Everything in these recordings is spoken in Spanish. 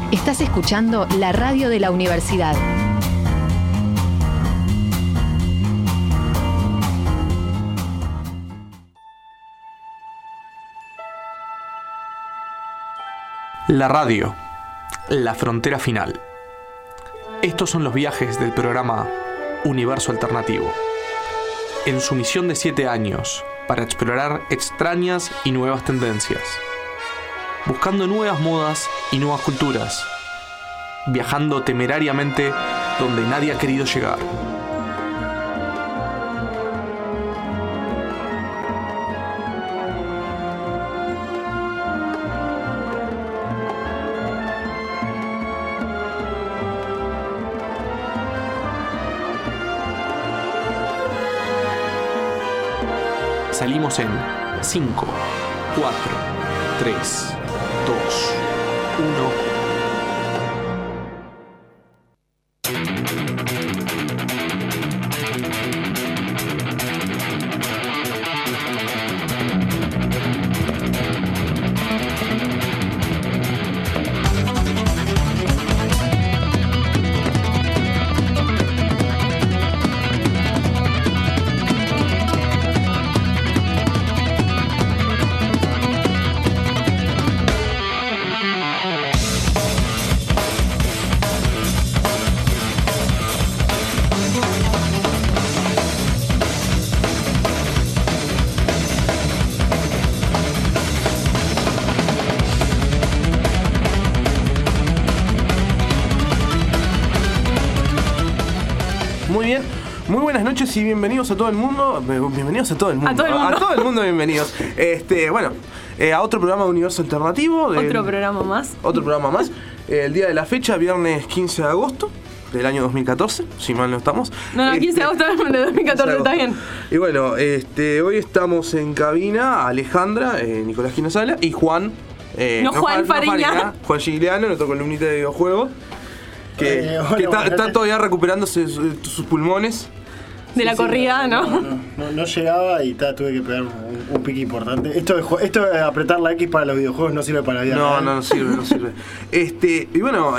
Estás escuchando la radio de la universidad. La radio, la frontera final. Estos son los viajes del programa Universo Alternativo. En su misión de 7 años, para explorar extrañas y nuevas tendencias. Buscando nuevas modas y nuevas culturas. Viajando temerariamente donde nadie ha querido llegar. Salimos en 5, 4, 3, 2, 1... Muy buenas noches y bienvenidos a todo el mundo. Bienvenidos a todo el mundo. A todo el mundo bienvenidos. A otro programa de Universo Alternativo. Otro programa más. El día de la fecha, viernes 15 de agosto del año 2014, si mal no estamos. No, 15 de agosto de 2014, está bien. Y bueno, hoy estamos en cabina Alejandra, Nicolás Ginasala y Juan. Juan Fariña. Juan Gigliano, nuestro columnista de videojuegos. Que está todavía recuperándose sus pulmones. De la corrida, ¿no? No llegaba y tuve que pegar un pique importante. Esto de apretar la X para los videojuegos no sirve para la vida. No sirve. Y bueno,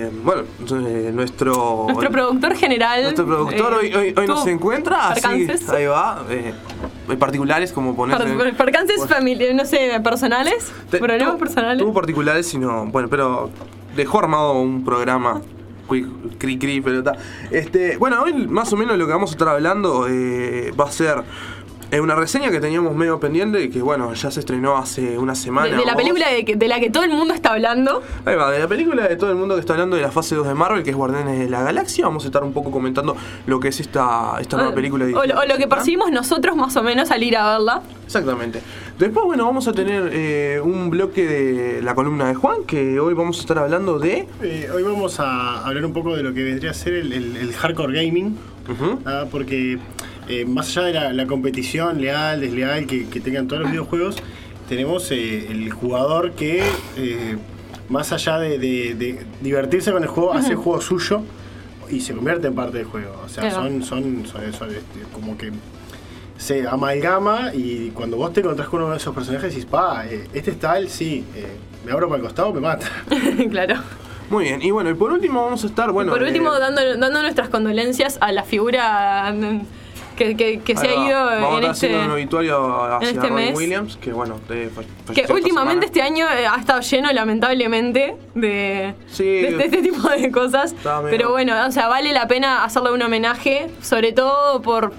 nuestro productor general. Nuestro productor hoy no se encuentra, así ahí va. Particulares como poner. Percances familiares, no sé, personales. Problemas personales. Tuvo particulares, sino. Bueno, pero dejó armado un programa. Cri, pelota. Bueno, hoy más o menos lo que vamos a estar hablando va a ser una reseña que teníamos medio pendiente, que bueno, ya se estrenó hace una semana. De la película de la que todo el mundo está hablando. Ahí va, de la película de todo el mundo que está hablando de la fase 2 de Marvel, que es Guardianes de la Galaxia. Vamos a estar un poco comentando lo que es esta nueva película. O lo que percibimos nosotros más o menos al ir a verla. Exactamente. Después, bueno, vamos a tener un bloque de la columna de Juan, que hoy vamos a estar hablando de... hoy vamos a hablar un poco de lo que vendría a ser el hardcore gaming. Uh-huh. Porque... más allá de la competición leal, desleal que tengan todos los videojuegos, tenemos el jugador que más allá de divertirse con el juego, hace el juego suyo y se convierte en parte del juego. O sea, son como que se amalgama, y cuando vos te encontrás con uno de esos personajes decís, este es tal, sí, me abro para el costado, me mata. Claro. Muy bien, y bueno, y por último vamos a estar, dando nuestras condolencias a la figura que se ha ido vamos un obituario hacia Robin mes. Williams, que bueno, que últimamente este año ha estado lleno lamentablemente de este tipo de cosas, pero bueno, o sea, vale la pena hacerle un homenaje, sobre todo por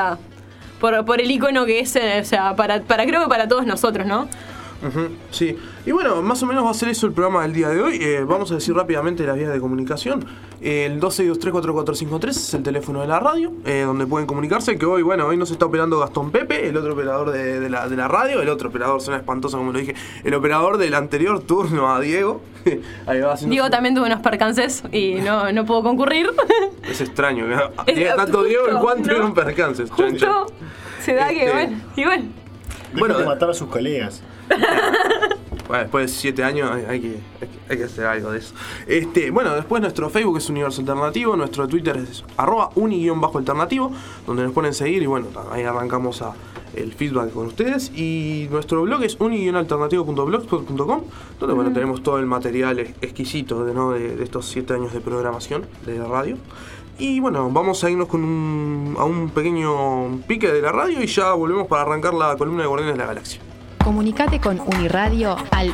el icono que es, o sea, creo que para todos nosotros, ¿no? Uh-huh, sí, y bueno, más o menos va a ser eso el programa del día de hoy. Vamos a decir rápidamente las vías de comunicación. El 26234453 es el teléfono de la radio, donde pueden comunicarse. Que hoy nos está operando Gastón Pepe, el otro operador de la radio. El otro operador, suena espantoso como lo dije, el operador del anterior turno a Diego. Ahí va haciendo Diego también tuvo unos percances y no pudo concurrir. Es extraño, tanto Diego y Juan tuvieron percances. Justo se da que bueno, de matar a sus colegas. Bueno, después de 7 años hay que hacer algo de eso. Bueno, después nuestro Facebook es Universo Alternativo, nuestro Twitter es @uni_alternativo, donde nos pueden seguir y bueno, ahí arrancamos a el feedback con ustedes. Y nuestro blog es uni-alternativo.blogspot.com, donde bueno, tenemos todo el material exquisito de estos 7 años de programación de radio. Y bueno, vamos a irnos a un pequeño pique de la radio y ya volvemos para arrancar la columna de Guardianes de la Galaxia. Comunicate con Uniradio al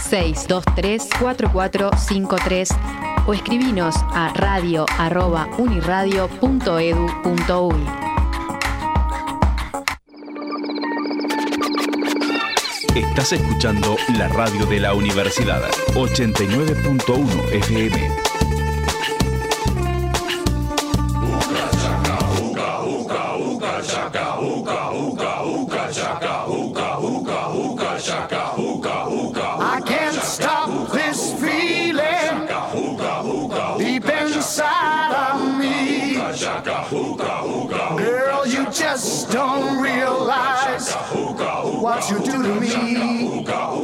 2623-4453 o escribinos a radio@uniradio.edu.uy. Estás escuchando la radio de la universidad, 89.1 FM. I can't stop this feeling deep inside of me. Girl, you just don't realize what you do to me.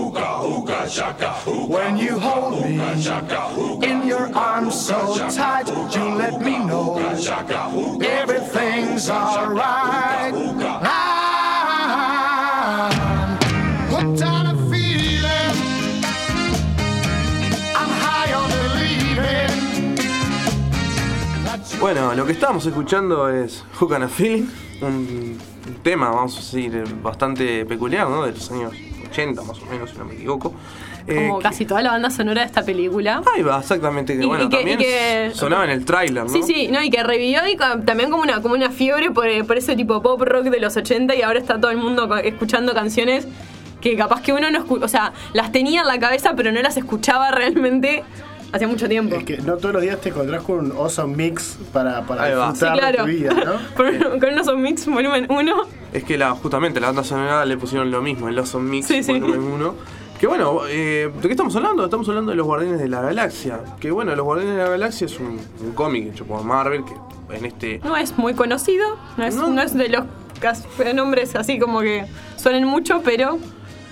When you hold me in your arms so tight, you let me know everything's alright. I'm hooked on a feeling, I'm high on believing. Bueno, lo que estábamos escuchando es Hook on a Feeling, un tema, vamos a decir, bastante peculiar, ¿no? De los años 80 más o menos, si no me equivoco. Como casi toda la banda sonora de esta película. Ahí va, exactamente. Que, bueno, también sonaba en el tráiler, ¿no? Sí, no, y que revivió y también como una fiebre por ese tipo pop rock de los 80 y ahora está todo el mundo escuchando canciones que capaz que uno no escucha, o sea, las tenía en la cabeza pero no las escuchaba realmente hacía mucho tiempo. Es que no todos los días te encontrás con un Awesome Mix para disfrutar de tu vida, ¿no? Con un Awesome Mix volumen 1. Es que justamente la banda sonora le pusieron lo mismo, el Awesome Mix volumen 1. Que bueno, ¿de qué estamos hablando? Estamos hablando de los Guardianes de la Galaxia. Que bueno, los Guardianes de la Galaxia es un cómic hecho por Marvel que en este... No es muy conocido, no es de los nombres así como que suenen mucho, pero...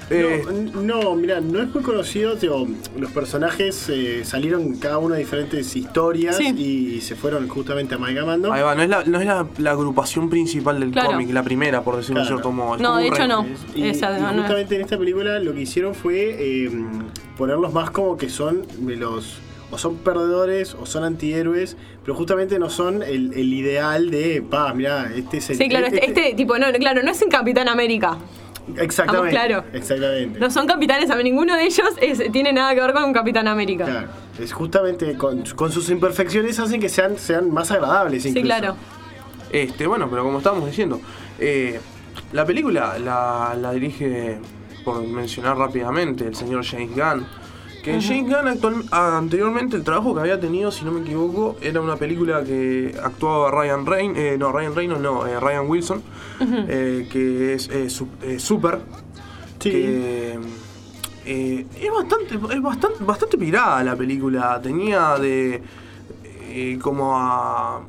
Mira, no es muy conocido, los personajes salieron cada uno de diferentes historias y se fueron justamente amalgamando. Ahí va, no es la agrupación principal del cómic, la primera, por decirlo de cierto modo. No, de hecho no. Y justamente en esta película lo que hicieron fue ponerlos más como que son o son perdedores o son antihéroes, pero justamente no son el ideal de, mira, este es el... Sí, claro, este tipo, no es un Capitán América. Exactamente. Claro. Exactamente. No son capitanes, ninguno de ellos tiene nada que ver con un Capitán América. Claro. Es justamente con sus imperfecciones hacen que sean más agradables incluso. Sí, claro. Bueno, pero como estábamos diciendo, la película la dirige, por mencionar rápidamente, el señor James Gunn. Que James Gunn anteriormente el trabajo que había tenido, si no me equivoco, era una película que actuaba Ryan Wilson, que es Super. Sí. Que es bastante pirada la película. Tenía como a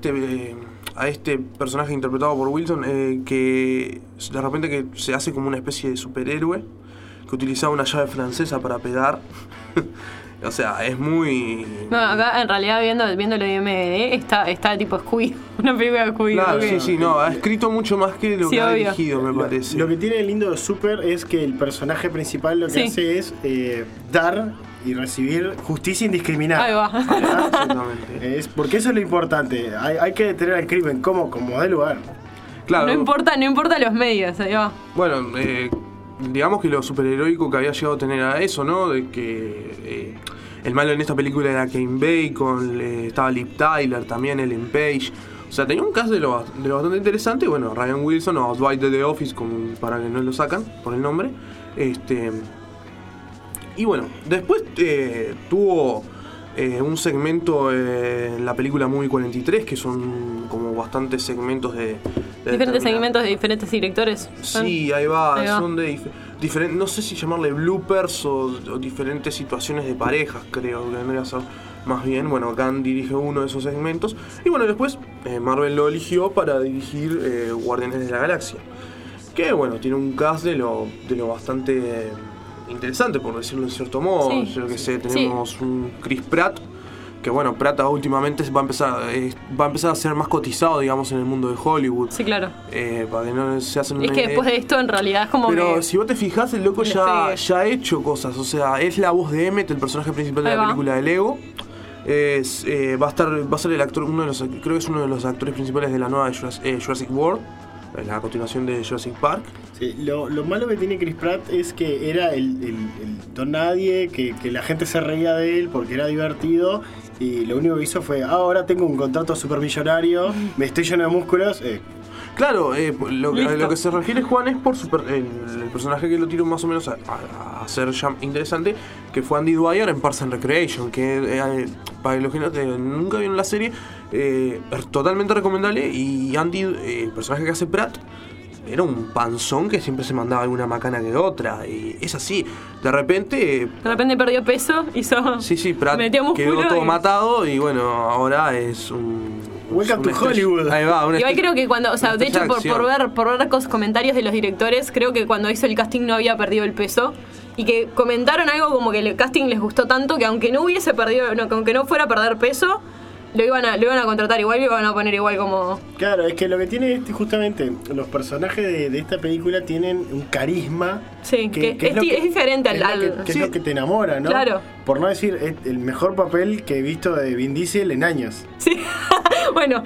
este personaje interpretado por Wilson, que de repente que se hace como una especie de superhéroe, que utilizaba una llave francesa para pegar. O sea, es muy... No, acá en realidad viendo lo de IMDb está tipo Scooby, una película de Scooby. Claro, sí, ha escrito mucho más que lo que ha dirigido, me parece. Lo que tiene lindo de Super es que el personaje principal lo que hace es dar y recibir justicia indiscriminada. Ahí va. Exactamente. Porque eso es lo importante. Hay que detener al crimen como de lugar. Claro. No importa los medios, ahí va. Bueno, digamos que lo superheroico que había llegado a tener a eso, ¿no? De que el malo en esta película era Kane Bacon, estaba Liv Tyler, también Ellen Page. O sea, tenía un cast de lo bastante interesante. Bueno, Ryan Wilson o Dwight de The Office, para que no lo sacan por el nombre. Y bueno, después tuvo un segmento en la película Movie 43, que son como bastantes segmentos de diferentes segmentos de diferentes directores. Sí, ahí va. Son de diferentes, no sé si llamarle bloopers o diferentes situaciones de parejas, creo que vendría a ser más bien. Bueno, Gunn dirige uno de esos segmentos y bueno, después Marvel lo eligió para dirigir Guardianes de la Galaxia, que bueno, tiene un cast de lo bastante interesante, por decirlo de cierto modo. Yo que sé, tenemos un Chris Pratt, que bueno, Pratt últimamente va a empezar a ser más cotizado, digamos, en el mundo de Hollywood. Sí, claro. Para que no se hacen Es que después de esto, en realidad, es como Pero si vos te fijás, el loco ya ha hecho cosas. O sea, es la voz de Emmett, el personaje principal de la película de Lego. Va a ser el actor, creo que es uno de los actores principales de la nueva Jurassic World, la continuación de Jurassic Park. Sí, lo malo que tiene Chris Pratt es que era el don nadie, que la gente se reía de él porque era divertido, y lo único que hizo fue, ahora tengo un contrato supermillonario, me estoy lleno de músculos. Claro, lo que se refiere Juan es por el personaje que lo tiró más o menos a ser ya interesante, que fue Andy Dwyer en Parks and Recreation, que para los que nunca vieron la serie, es totalmente recomendable. Y Andy, el personaje que hace Pratt, era un panzón que siempre se mandaba alguna macana que otra, y es así. De repente perdió peso, hizo... Sí, Pratt quedó todo matado, y bueno, ahora es un... Welcome to Hollywood. Ahí va. Igual creo que cuando, o sea, de hecho por ver comentarios de los directores, creo que cuando hizo el casting no había perdido el peso, y que comentaron algo como que el casting les gustó tanto que aunque no hubiese perdido, aunque no fuera a perder peso, lo iban a contratar igual, lo iban a poner igual como... Claro, es que lo que tiene justamente los personajes de esta película tienen un carisma. Sí, que es diferente al... Que es lo que te enamora, ¿no? Claro. Por no decir, es el mejor papel que he visto de Vin Diesel en años. Sí, bueno.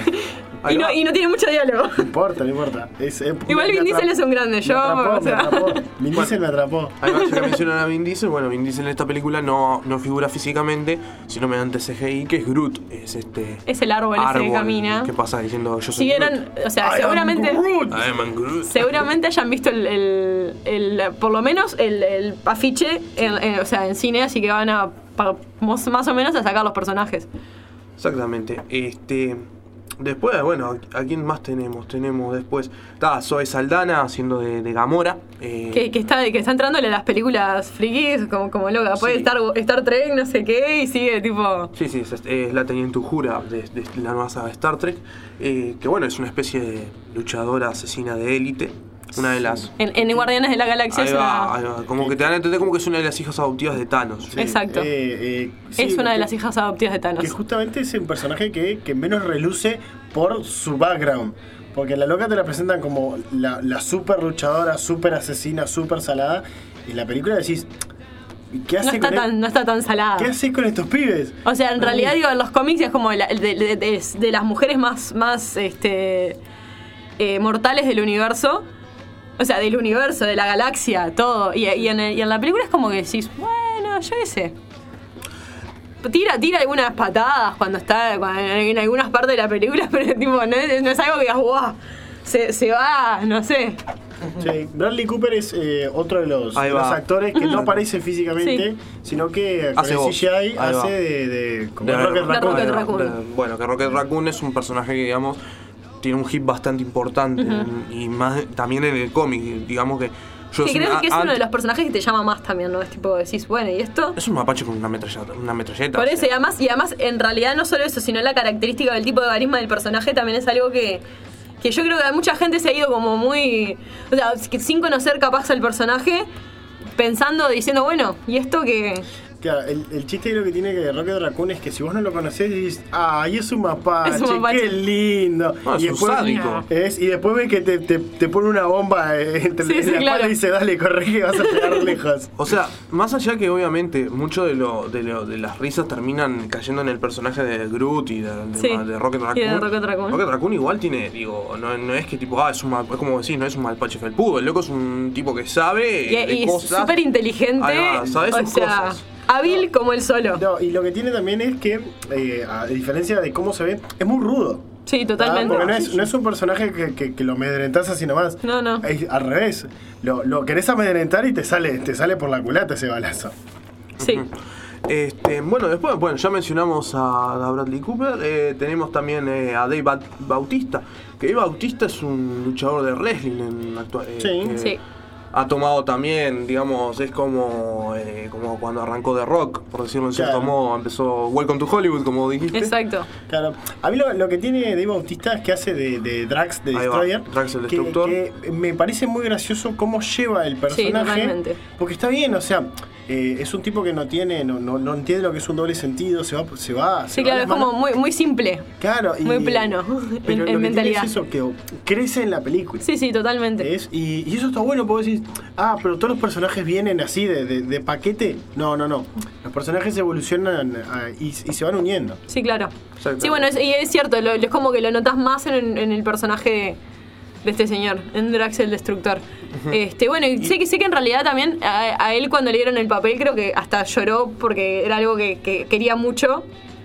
Y no tiene mucho diálogo. No importa. Igual Vin Diesel es un grande, me atrapó. Vin Diesel me atrapó. Además, ya que mencionan a Vin Diesel, bueno, Vin Diesel en esta película no figura físicamente, sino mediante CGI, que es Groot. Es el árbol ese que camina. ¿Qué pasa diciendo yo soy si eran, Groot? O sea, seguramente hayan visto por lo menos el afiche en cine, así que van a más o menos a sacar los personajes. Exactamente. Después, bueno, ¿a quién más tenemos? Tenemos después... Está Zoe Saldana haciendo de Gamora. Que está entrándole a las películas frikis como loca. Puede estar Star Trek, no sé qué, y sigue tipo... Sí, es la Teniente Uhura de la nueva saga de Star Trek. Que bueno, es una especie de luchadora asesina de élite. Una de las... En Guardianes de la Galaxia ahí va. Como que te dan a entender como que es una de las hijas adoptivas de Thanos. Sí. Exacto. Es una de las hijas adoptivas de Thanos. Que justamente es un personaje que menos reluce por su background. Porque la loca te la presentan como la super luchadora, super asesina, super salada. Y en la película decís... ¿Qué hace no está tan salada. ¿Qué haces con estos pibes? O sea, en realidad digo, en los cómics es como de las mujeres más mortales del universo. O sea, del universo, de la galaxia, todo. Y en la película es como que decís, bueno, yo qué sé. Tira algunas patadas cuando está en algunas partes de la película, pero tipo, no es algo que digas, wow, se va, no sé. Sí, Bradley Cooper es otro de los actores que no aparece físicamente, sino que con el CGI hace de Rocket Raccoon. Bueno, que Rocket Raccoon es un personaje que, digamos, tiene un hit bastante importante y más también en el cómic, digamos que creo que es uno de los personajes que te llama más también, ¿no? Es tipo, decís, bueno, ¿y esto? Es un mapache con una metralleta. Por eso, y además, en realidad no solo eso, sino la característica del tipo de carisma del personaje también es algo que yo creo que mucha gente se ha ido como muy... O sea, sin conocer capaz al personaje, diciendo, bueno, ¿y esto qué...? Claro, el chiste de lo que tiene que Rocket Raccoon es que si vos no lo conocés dices, ¡ay, es un mapache! ¡Qué lindo! No, y después sádico. Y después ves que te pone una bomba entre la espalda y dice, dale, corre que vas a pegar lejos. O sea, más allá que obviamente mucho de las risas terminan cayendo en el personaje de Groot y de Rocket Raccoon. Y de Rocket Raccoon. Rocket Raccoon igual tiene, digo, no es que tipo, es como decís, no es un malpache felpudo. El loco es un tipo que sabe y es súper inteligente. Sabe sus cosas. Hábil como él solo. No, y lo que tiene también es que, a diferencia de cómo se ve, es muy rudo. Sí, totalmente. Porque no es un personaje que lo amedrentás así nomás. No. Es al revés. Lo querés amedrentar y te sale por la culata ese balazo. Sí. Bueno, después, ya mencionamos a Bradley Cooper. Tenemos también a Dave Bautista. Que Dave Bautista es un luchador de wrestling en actual. Sí. Ha tomado también, digamos, es como cuando arrancó The Rock, por decirlo en cierto modo, empezó Welcome to Hollywood, como dijiste. Exacto. Claro. A mí lo que tiene Dave Bautista es que hace de Drax, de Destroyer. Drax el Destructor. Que me parece muy gracioso cómo lleva el personaje. Sí, totalmente. Porque está bien, o sea, es un tipo que no entiende lo que es un doble sentido, se va. Sí, claro, es como muy simple. Claro, muy plano pero en mentalidad. Es eso, que crece en la película. Sí, totalmente. Y eso está bueno, porque decir, pero todos los personajes vienen así de paquete. No. Los personajes evolucionan y se van uniendo. Sí, claro. Sí, bueno, y es cierto, es como que lo notas más en el personaje de este señor, en Drax el Destructor. Bueno, y sé que en realidad también a él cuando le dieron el papel creo que hasta lloró porque era algo que quería mucho.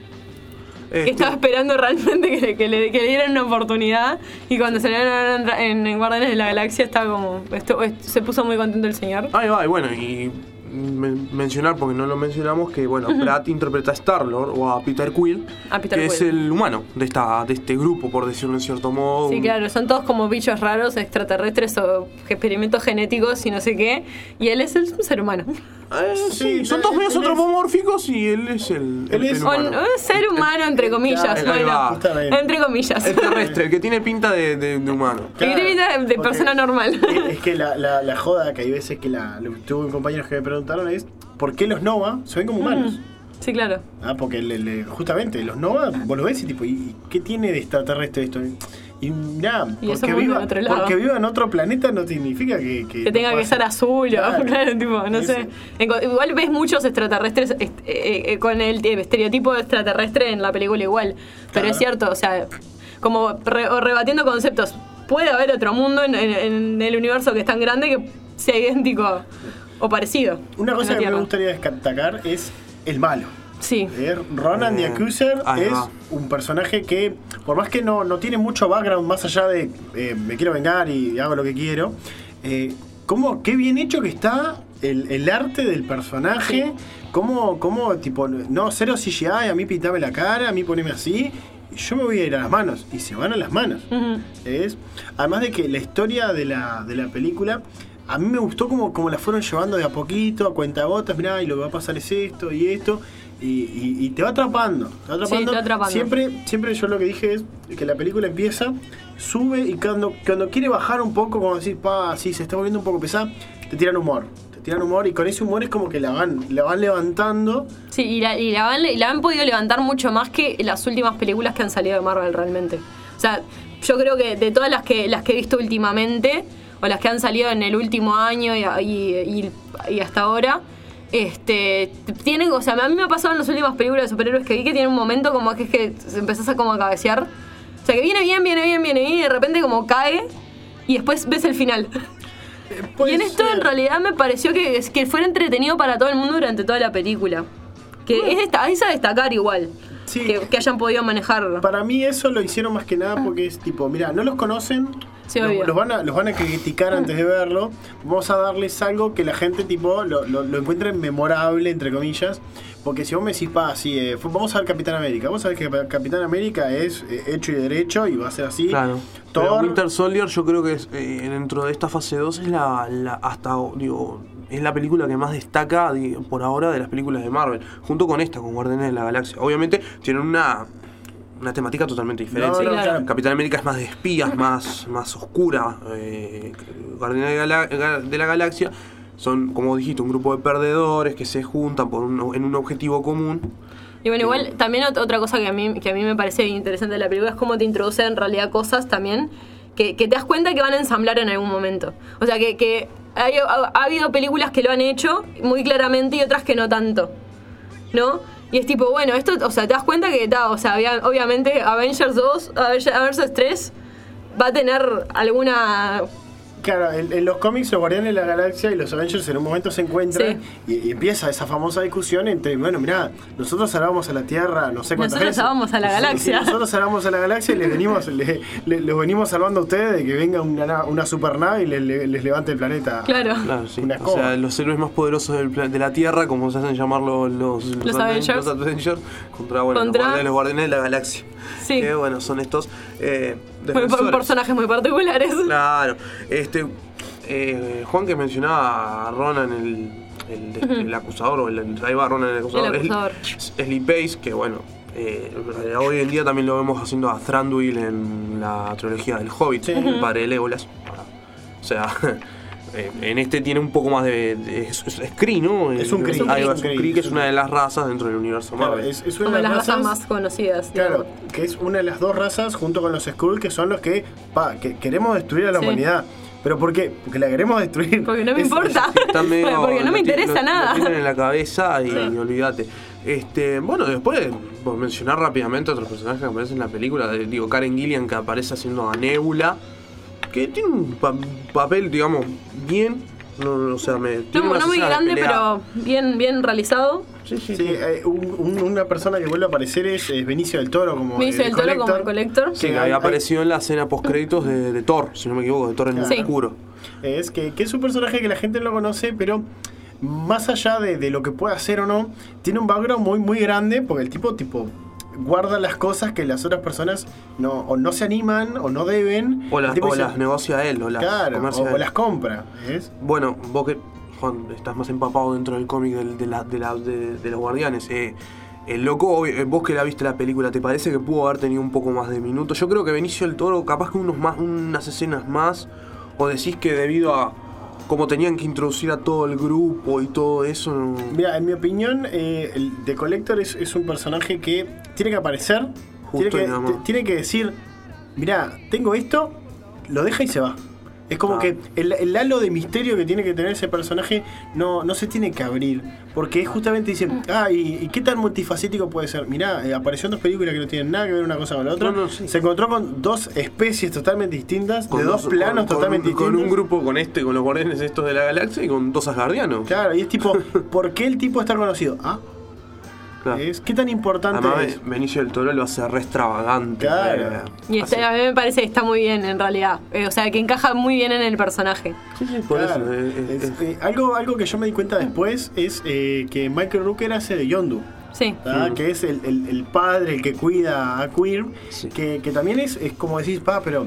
Estaba esperando realmente que le dieran una oportunidad, y cuando se le dieron en Guardianes de la Galaxia estaba como... se puso muy contento el señor. Ahí va, y bueno, y mencionar, porque no lo mencionamos, que bueno, Pratt interpreta a Star-Lord o a Peter Quill, es el humano de este grupo, por decirlo en cierto modo. Sí, claro, son todos como bichos raros, extraterrestres o experimentos genéticos y no sé qué, y él es un ser humano. Sí, son todos medios antropomórficos y él es el humano. Un ser humano, entre comillas. Entre comillas. El terrestre, el que tiene pinta de humano. Claro, tiene pinta de persona normal. Es que la joda que hay veces que tuve compañeros que me preguntaron es ¿por qué los Nova se ven como humanos? Sí, claro. Porque justamente los Nova, vos lo ves y tipo, ¿y qué tiene de extraterrestre esto? Y nada, porque viva en otro planeta no significa que tenga que ser azul, claro, tipo, no sé. Igual ves muchos extraterrestres con el estereotipo de extraterrestre en la película igual. Pero es cierto, o sea, como rebatiendo conceptos. Puede haber otro mundo en el universo que es tan grande que sea idéntico o parecido. Una cosa que me gustaría destacar es el malo. Sí. Ronan the Accuser es un personaje que, por más que no tiene mucho background más allá de me quiero vengar y hago lo que quiero, qué bien hecho que está el arte del personaje, cómo tipo, no, cero CGI, a mí pintame la cara, a mí poneme así, y yo me voy a ir a las manos, y se van a las manos. Además de que la historia de la película, a mí me gustó como la fueron llevando de a poquito, a cuentagotas, mirá, y lo que va a pasar es esto y esto. Y te va atrapando. Sí, te va atrapando. Siempre yo lo que dije es que la película empieza, sube, y cuando quiere bajar un poco, como decir, sí, se está volviendo un poco pesada, te tiran humor, y con ese humor es como que la van levantando. Sí, y la han podido levantar mucho más que las últimas películas que han salido de Marvel realmente. O sea, yo creo que de todas las que he visto últimamente, o las que han salido en el último año y hasta ahora, tienen, o sea, a mí me ha pasado en las últimas películas de superhéroes que vi que tienen un momento como que es que empezás a como a cabecear. O sea, que viene bien, y de repente como cae, y después ves el final. Y en esto en realidad me pareció que fuera entretenido para todo el mundo durante toda la película. Que es a destacar igual. Sí. Que hayan podido manejar. Para mí eso lo hicieron más que nada porque es tipo, mira, no los conocen, sí, los van a criticar antes de verlo, vamos a darles algo que la gente tipo lo encuentre memorable, entre comillas, porque si vos me decís, vamos a ver Capitán América, vamos a ver que Capitán América es hecho y derecho y va a ser así. Claro. Pero Winter Soldier yo creo que dentro de esta fase 2 es es la película que más destaca por ahora de las películas de Marvel, junto con con Guardianes de la Galaxia. Obviamente tienen una temática totalmente diferente. Claro. Capitán América es más de espías, más oscura. Guardianes de la Galaxia son, como dijiste, un grupo de perdedores que se juntan en un objetivo común. Y bueno, igual también otra cosa que a mí me parece interesante de la película es cómo te introduce en realidad cosas también que te das cuenta que van a ensamblar en algún momento. O sea, que ha habido películas que lo han hecho muy claramente y otras que no tanto, ¿no? Y es tipo, bueno, esto, o sea, te das cuenta que obviamente Avengers 2, Avengers 3 va a tener alguna... Claro, en los cómics los Guardianes de la Galaxia y los Avengers en un momento se encuentran, sí, y empieza esa famosa discusión entre, bueno, mirá, nosotros salvamos a la Tierra no sé cuántas veces. Nosotros salvamos a la galaxia. Sí, nosotros salvamos a la galaxia y los venimos salvando a ustedes de que venga una supernave y les levante el planeta. Claro, sí. O sea, los héroes más poderosos de la Tierra, como se hacen llamarlo los Avengers, contra los Guardianes de la Galaxia. Sí. Que bueno, son estos personajes muy particulares. Claro. Juan, que mencionaba a Ronan, el acusador, ahí va Ronan el acusador. Es Lee Pace, que bueno, hoy en día también lo vemos haciendo a Thranduil en la trilogía del Hobbit, sí, el padre de Legolas. O sea, en este tiene un poco más es Kree, ¿no? Es un Kree. Es un Kree, que es una de las razas dentro del universo Marvel. Es una de las razas más conocidas. Claro, que es una de las dos razas junto con los Skrull, que son los que queremos destruir a la humanidad. ¿Pero por qué? Porque la queremos destruir. Porque no me importa. Porque no me interesa nada. Lo tienen en la cabeza y olvídate. Bueno, después, por mencionar rápidamente otros personajes que aparecen en la película, Karen Gillian, que aparece haciendo a Nebula, que tiene un papel, digamos, bien. No muy grande, pero bien realizado. Sí. Una persona que vuelve a aparecer es Benicio del Toro como el Collector. Sí, que había aparecido en la escena post-créditos de Thor, si no me equivoco, de Thor en el oscuro. Es que es un personaje que la gente no lo conoce, pero más allá de lo que pueda hacer o no, tiene un background muy grande, porque el tipo guarda las cosas que las otras personas no se animan o no deben. O las negocia él, o las compra. ¿Es? Bueno, vos que, Juan, estás más empapado dentro del cómic de los Guardianes. El loco, vos que la viste la película, ¿te parece que pudo haber tenido un poco más de minutos? Yo creo que Benicio del Toro, capaz que unas escenas más, o decís que debido a como tenían que introducir a todo el grupo y todo eso. Mira, en mi opinión, el The Collector es un personaje que tiene que aparecer, tiene que decir, mira, tengo esto, lo deja y se va. Es como que el halo de misterio que tiene que tener ese personaje no se tiene que abrir. Porque justamente dicen, ¿y qué tan multifacético puede ser? Mirá, apareció en dos películas que no tienen nada que ver una cosa con la otra. Se encontró con dos especies totalmente distintas, de dos planos totalmente distintos. Con un grupo, con los guardianes estos de la galaxia y con dos asgardianos. Claro, y es tipo, ¿por qué el tipo está conocido? Claro. ¿Qué tan importante además, es? Benicio del Toro lo hace re extravagante. Claro. Y a mí me parece que está muy bien en realidad. O sea, que encaja muy bien en el personaje. Sí, por eso. Algo que yo me di cuenta después es que Michael Rooker hace de Yondu. Sí. Que es el padre, el que cuida a Queer. Sí. Que también es como decís, pero...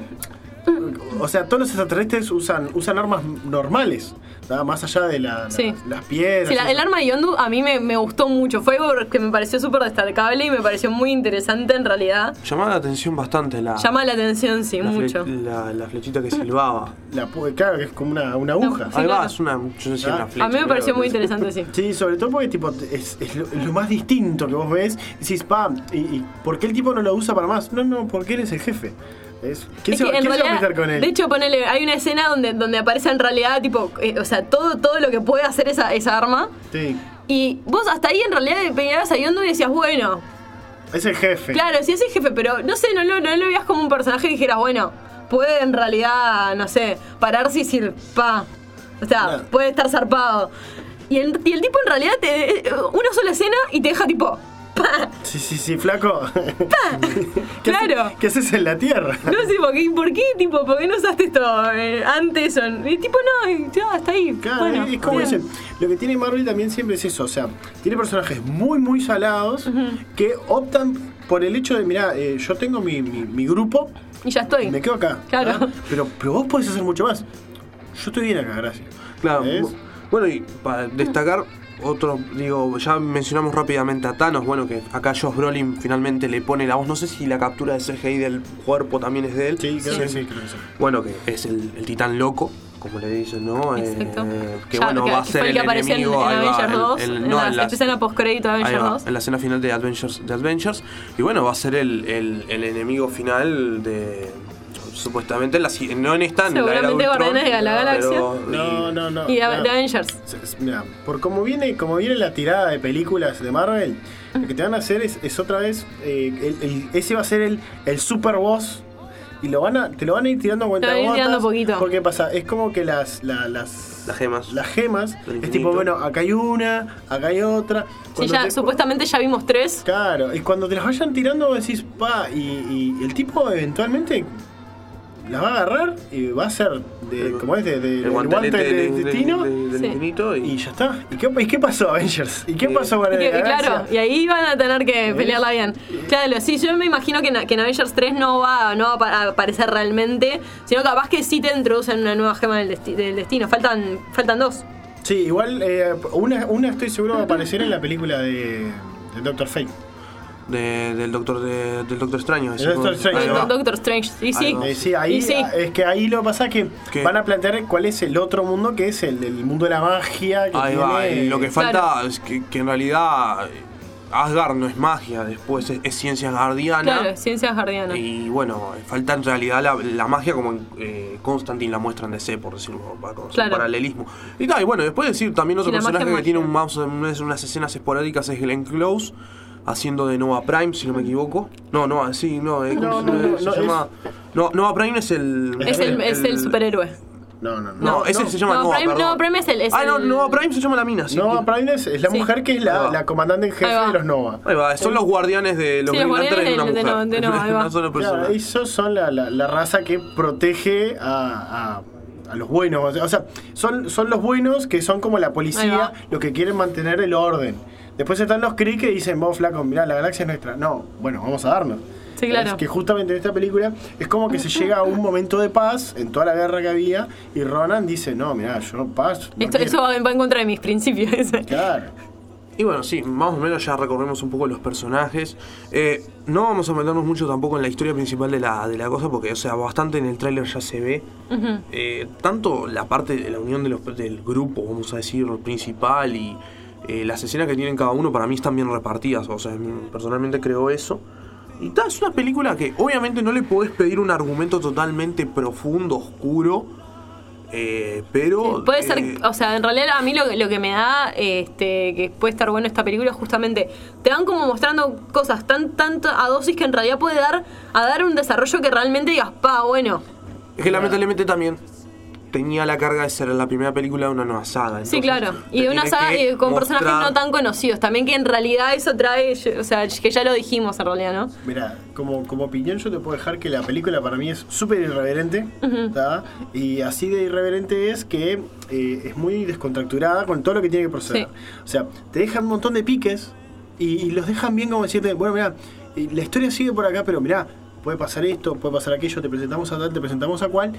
O sea, todos los extraterrestres usan armas normales, más allá de las piedras. Sí, el arma de Yondu a mí me gustó mucho. Fue algo que me pareció súper destacable y me pareció muy interesante en realidad. Llamaba la atención bastante Llama la atención, sí, mucho. La flechita que silbaba. Claro, que es como una aguja. Ahí va, es una flecha. A mí me pareció muy interesante, sí. Sí, sobre todo porque es lo más distinto que vos ves. Decís, ¿y por qué el tipo no lo usa para más? No, porque él es el jefe. ¿Quién se va a meter con él? De hecho, hay una escena donde aparece en realidad o sea, todo lo que puede hacer esa arma. Sí. Y vos hasta ahí en realidad veías a Yondu y decías, bueno, es el jefe. Claro, sí es el jefe, pero no sé, no lo veías como un personaje que dijeras, bueno, puede en realidad, no sé, pararse y decir, o sea, puede estar zarpado. Y el tipo en realidad una sola escena y te deja tipo... Sí, flaco. Claro. ¿Qué haces en la Tierra? No sé, ¿por qué no usaste esto antes? El tipo hasta ahí. Claro, es como dicen. Lo que tiene Marvel también siempre es eso. O sea, tiene personajes muy salados que optan por el hecho de, mirá, yo tengo mi grupo y ya estoy. Me quedo acá. Claro. Pero vos podés hacer mucho más. Yo estoy bien acá, gracias. Claro. Bueno, y para destacar... ya mencionamos rápidamente a Thanos, bueno, que acá Josh Brolin finalmente le pone la voz, no sé si la captura de CGI del cuerpo también es de él. Sí, creo que sí. Bueno, que es el titán loco, como le dicen, ¿no? Exacto. Que va a ser el enemigo en Avengers 2, en la escena post-crédito de Avengers 2. En la escena final de Avengers. Y bueno, va a ser el enemigo final de... Supuestamente, no en esta, en seguramente la era Guardianes de la Galaxia. No. Y de Avengers. Mira, por como viene la tirada de películas de Marvel, lo que te van a hacer es otra vez, ese va a ser el super boss. Y te lo van a ir tirando a cuentagotas. Poquito. Porque pasa, es como que las gemas es tipo, bueno, acá hay una, acá hay otra. Supuestamente ya vimos 3. Claro, y cuando te las vayan tirando decís, y el tipo eventualmente las va a agarrar y va a ser el guante del destino del infinito y ya está. ¿Y qué pasó, Avengers? ¿Y qué pasó con el Claro, y ahí van a tener que pelearla bien. Claro, sí, yo me imagino que en Avengers 3 no va a aparecer realmente, sino capaz que sí te introducen una nueva gema del destino. Faltan 2. Sí, igual una estoy seguro va a aparecer en la película de Doctor Fate. del Doctor Extraño. El Doctor Strange. El Doctor Strange, Es que ahí lo que pasa es que van a plantear cuál es el otro mundo, que es el mundo de la magia. Que ahí tiene... va, y lo que falta es que en realidad Asgard no es magia, después es ciencia asgardiana. Claro, ciencia asgardiana. Y bueno, falta en realidad la magia como Constantine la muestra en DC, por decirlo, para un paralelismo. Y bueno, después decir también otro personaje que tiene unas escenas esporádicas es Glenn Close, haciendo de Nova Prime, si no me equivoco. Nova Prime es el superhéroe. No, ese se llama Nova. Nova Prime es el... Nova Prime se llama la mina. Sí, Nova Prime es la mujer que es la comandante en jefe de los Nova. Ahí va, son los guardianes de los Green Lantern de una mujer. De Nova, una sola persona. Esos son la raza que protege a los buenos. O sea, son los buenos que son como la policía, los que quieren mantener el orden. Después están los Kree que dicen, vos flaco, mirá, la galaxia es nuestra. No, bueno, vamos a darnos. Sí, claro. Es que justamente en esta película es como que se llega a un momento de paz en toda la guerra que había y Ronan dice, no, mirá, yo paz no Eso va en contra de mis principios. Claro. Y bueno, sí, más o menos ya recorremos un poco los personajes. No vamos a meternos mucho tampoco en la historia principal de la cosa, porque, o sea, bastante en el tráiler ya se ve. Tanto la parte de la unión del grupo, vamos a decir, principal y las escenas que tienen cada uno para mí están bien repartidas. O sea, personalmente creo eso. Y es una película que obviamente no le podés pedir un argumento totalmente profundo, oscuro, pero... Puede ser, o sea, en realidad a mí lo que me da que puede estar bueno esta película es justamente, te van como mostrando cosas tanto a dosis que en realidad puede dar un desarrollo que realmente digas, bueno. Es que lamentablemente también tenía la carga de ser la primera película de una nueva saga. Entonces, sí, claro. Y de una saga con personajes no tan conocidos. También que en realidad eso trae, o sea, que ya lo dijimos en realidad, ¿no? Mira, como opinión yo te puedo dejar que la película para mí es súper irreverente, y así de irreverente es que es muy descontracturada con todo lo que tiene que proceder. Sí. O sea, te dejan un montón de piques y los dejan bien como decirte, bueno, mira, la historia sigue por acá, pero mira, puede pasar esto, puede pasar aquello, te presentamos a tal, te presentamos a cual,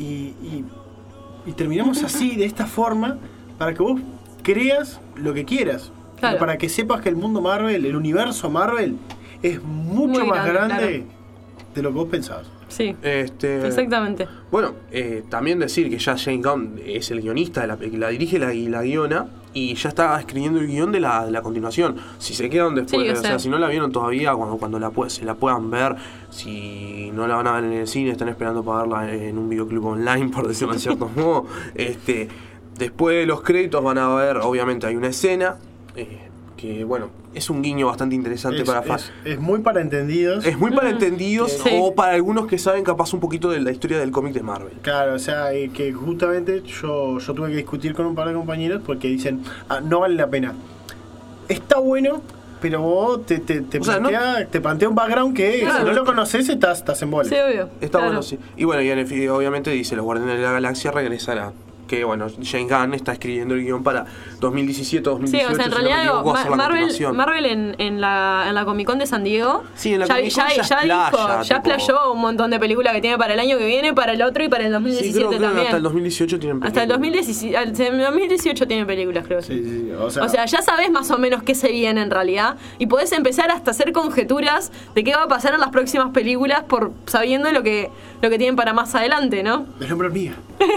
y terminamos así, de esta forma, para que vos creas lo que quieras. Claro. Para que sepas que el mundo Marvel, el universo Marvel, es mucho muy más grande de lo que vos pensabas. Sí, exactamente. Bueno, también decir que ya James Gunn es el guionista de la película, la dirige y la guiona, y ya está escribiendo el guión de la continuación. Si se quedan después, o sea, si no la vieron todavía, cuando se la puedan ver, si no la van a ver en el cine, están esperando para verla en un videoclub online, por decirlo de cierto modo. Después de los créditos van a ver, obviamente hay una escena, que bueno, es un guiño bastante interesante para fans. Es muy para entendidos. Es muy para entendidos, o para algunos que saben capaz un poquito de la historia del cómic de Marvel. Claro, o sea, que justamente yo tuve que discutir con un par de compañeros porque dicen, no vale la pena. Está bueno, pero vos te plantea un background que si no lo conoces estás en bola. Sí, obvio. Está bueno, sí. Y bueno, y obviamente dice, los Guardianes de la Galaxia regresarán. Que bueno, James Gunn está escribiendo el guión para 2017, 2018. Sí, o sea, en realidad Marvel en la Comic Con de San Diego, sí, en la Comic Con ya explayó un montón de películas que tiene para el año que viene, para el otro y para el 2017 creo también. Hasta el 2018 tienen películas. Hasta el 2018 tienen películas, creo. Sí, o sea, ya sabes más o menos qué se viene en realidad y podés empezar hasta hacer conjeturas de qué va a pasar en las próximas películas sabiendo lo que tienen para más adelante, ¿no? El hombre hormiga.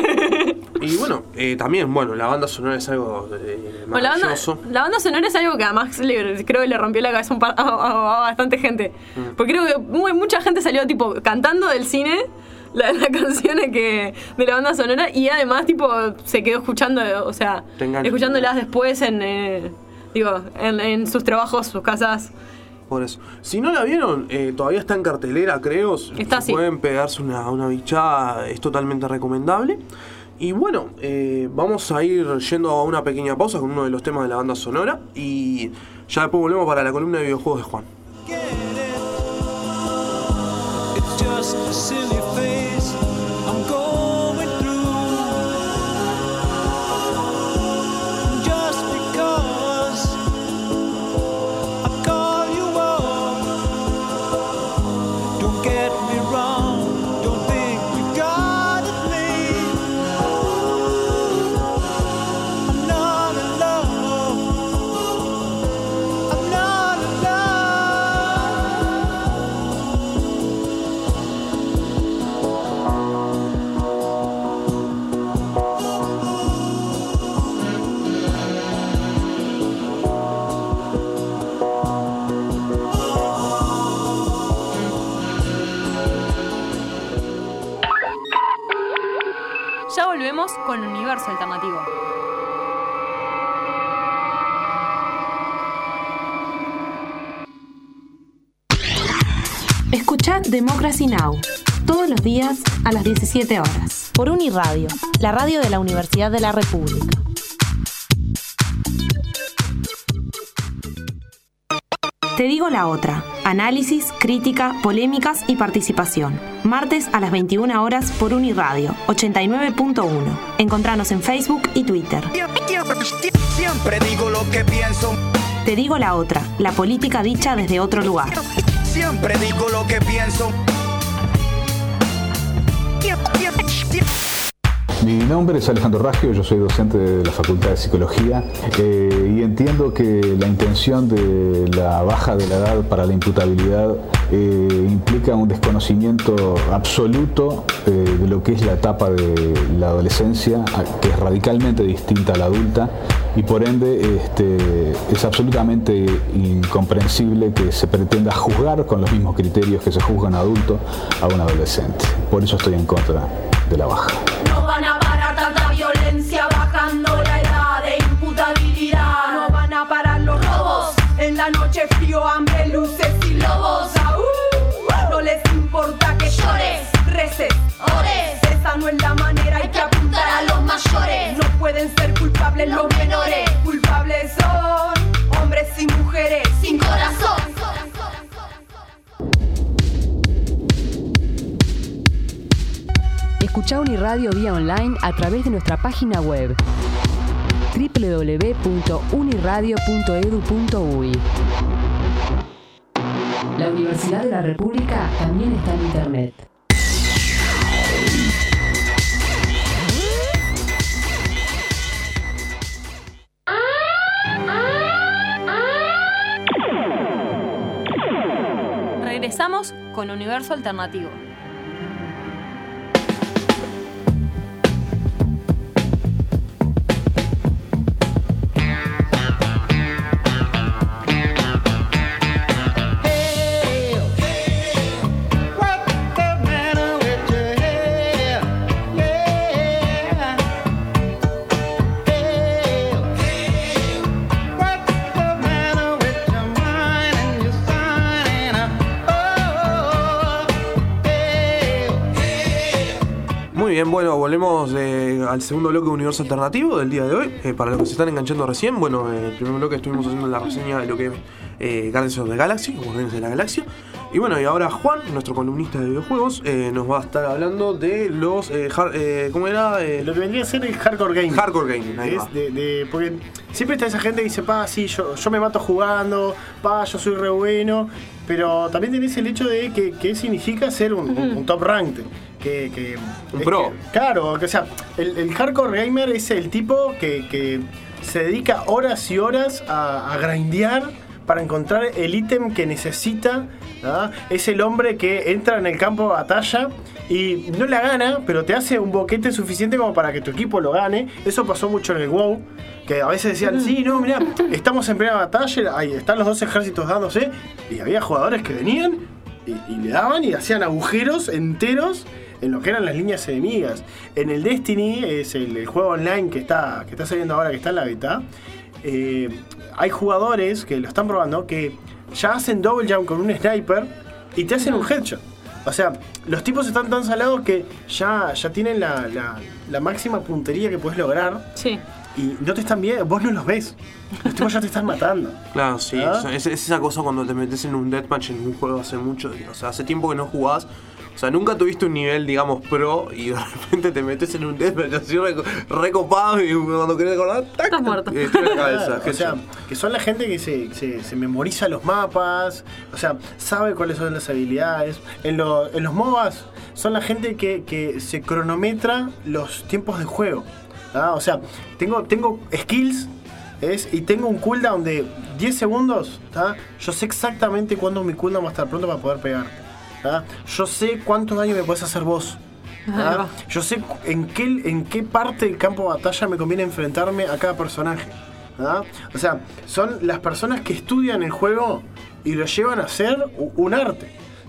Y bueno, también, la banda sonora es algo maravilloso. La banda sonora es algo que además creo que le rompió la cabeza a bastante gente. Porque creo que mucha gente salió tipo cantando del cine las canciones de la banda sonora y además tipo se quedó escuchando, o sea, escuchándolas después en sus trabajos, sus casas. Por eso. Si no la vieron, todavía está en cartelera, creo. Pueden pegarse una bichada, es totalmente recomendable. Y bueno, vamos a ir yendo a una pequeña pausa con uno de los temas de la banda sonora. Y ya después volvemos para la columna de videojuegos de Juan. universo alternativo. Escuchá Democracy Now! Todos los días a las 17 horas. Por Uniradio, la radio de la Universidad de la República. Te digo la otra. Análisis, crítica, polémicas y participación. Martes a las 21 horas por Uniradio 89.1. Encontranos en Facebook y Twitter. Siempre digo lo que pienso. Te digo la otra. La política dicha desde otro lugar. Siempre digo lo que pienso. Mi nombre es Alejandro Raggio, yo soy docente de la Facultad de Psicología y entiendo que la intención de la baja de la edad para la imputabilidad implica un desconocimiento absoluto de lo que es la etapa de la adolescencia, que es radicalmente distinta a la adulta, y por ende es absolutamente incomprensible que se pretenda juzgar con los mismos criterios que se juzga a un adulto a un adolescente. Por eso estoy en contra de la baja. No van a parar tanta violencia bajando la edad de imputabilidad. No van a parar los robos. En la noche frío, hambre, luces y lobos. No les importa que llores, reces, ores. Esa no es la manera, hay que apuntar a los mayores. No pueden ser culpables los menores. Culpables son hombres y mujeres sin corazón. Escuchá Uniradio vía online a través de nuestra página web www.uniradio.edu.uy. La Universidad de la República también está en Internet. Regresamos con Universo Alternativo. Bien, bueno, volvemos al segundo bloque de Universo Alternativo del día de hoy. Para los que se están enganchando recién, bueno, en el primer bloque estuvimos haciendo la reseña de lo que es Guardians of the Galaxy, Guardianes de la Galaxia. Y bueno, y ahora Juan, nuestro columnista de videojuegos, nos va a estar hablando de los... ¿cómo era? Lo que vendría a ser el hardcore gaming. Hardcore gaming, ahí va. Porque siempre está esa gente que dice, sí, yo me mato jugando, yo soy re bueno. Pero también tenés el hecho de que significa ser un top ranked. Un pro. Claro, o sea, el hardcore gamer es el tipo que se dedica horas y horas a grindear para encontrar el ítem que necesita, ¿verdad? Es el hombre que entra en el campo de batalla y no la gana, pero te hace un boquete suficiente como para que tu equipo lo gane. Eso pasó mucho en el WoW, que a veces decían, sí, no, mirá, estamos en plena batalla, ahí están los dos ejércitos dándose, y había jugadores que venían y le daban y hacían agujeros enteros en lo que eran las líneas enemigas. En el Destiny, es el juego online que está saliendo ahora, que está en la beta, hay jugadores que lo están probando que ya hacen double jump con un sniper y te hacen un headshot. O sea, los tipos están tan salados que ya tienen la máxima puntería que puedes lograr. Sí. Y no te están viendo, vos no los ves. Los tipos ya te están matando. Claro, sí. Es esa cosa cuando te metes en un deathmatch en un juego hace mucho. O sea, hace tiempo que no jugás. O sea, nunca tuviste un nivel, digamos, pro y de repente te metes en un deathmatch así recopado y cuando querés acordar, ¡tac! Estás muerto. Y estoy en la cabeza. O sea, que son la gente que se memoriza los mapas, o sea, sabe cuáles son las habilidades. En los MOBAs son la gente que se cronometra los tiempos de juego. O sea, tengo skills y tengo un cooldown de 10 segundos. Yo sé exactamente cuándo mi cooldown va a estar pronto para poder pegar. Yo sé cuánto daño me puedes hacer vos. Yo sé en qué parte del campo de batalla me conviene enfrentarme a cada personaje. O sea, son las personas que estudian el juego y lo llevan a ser un arte.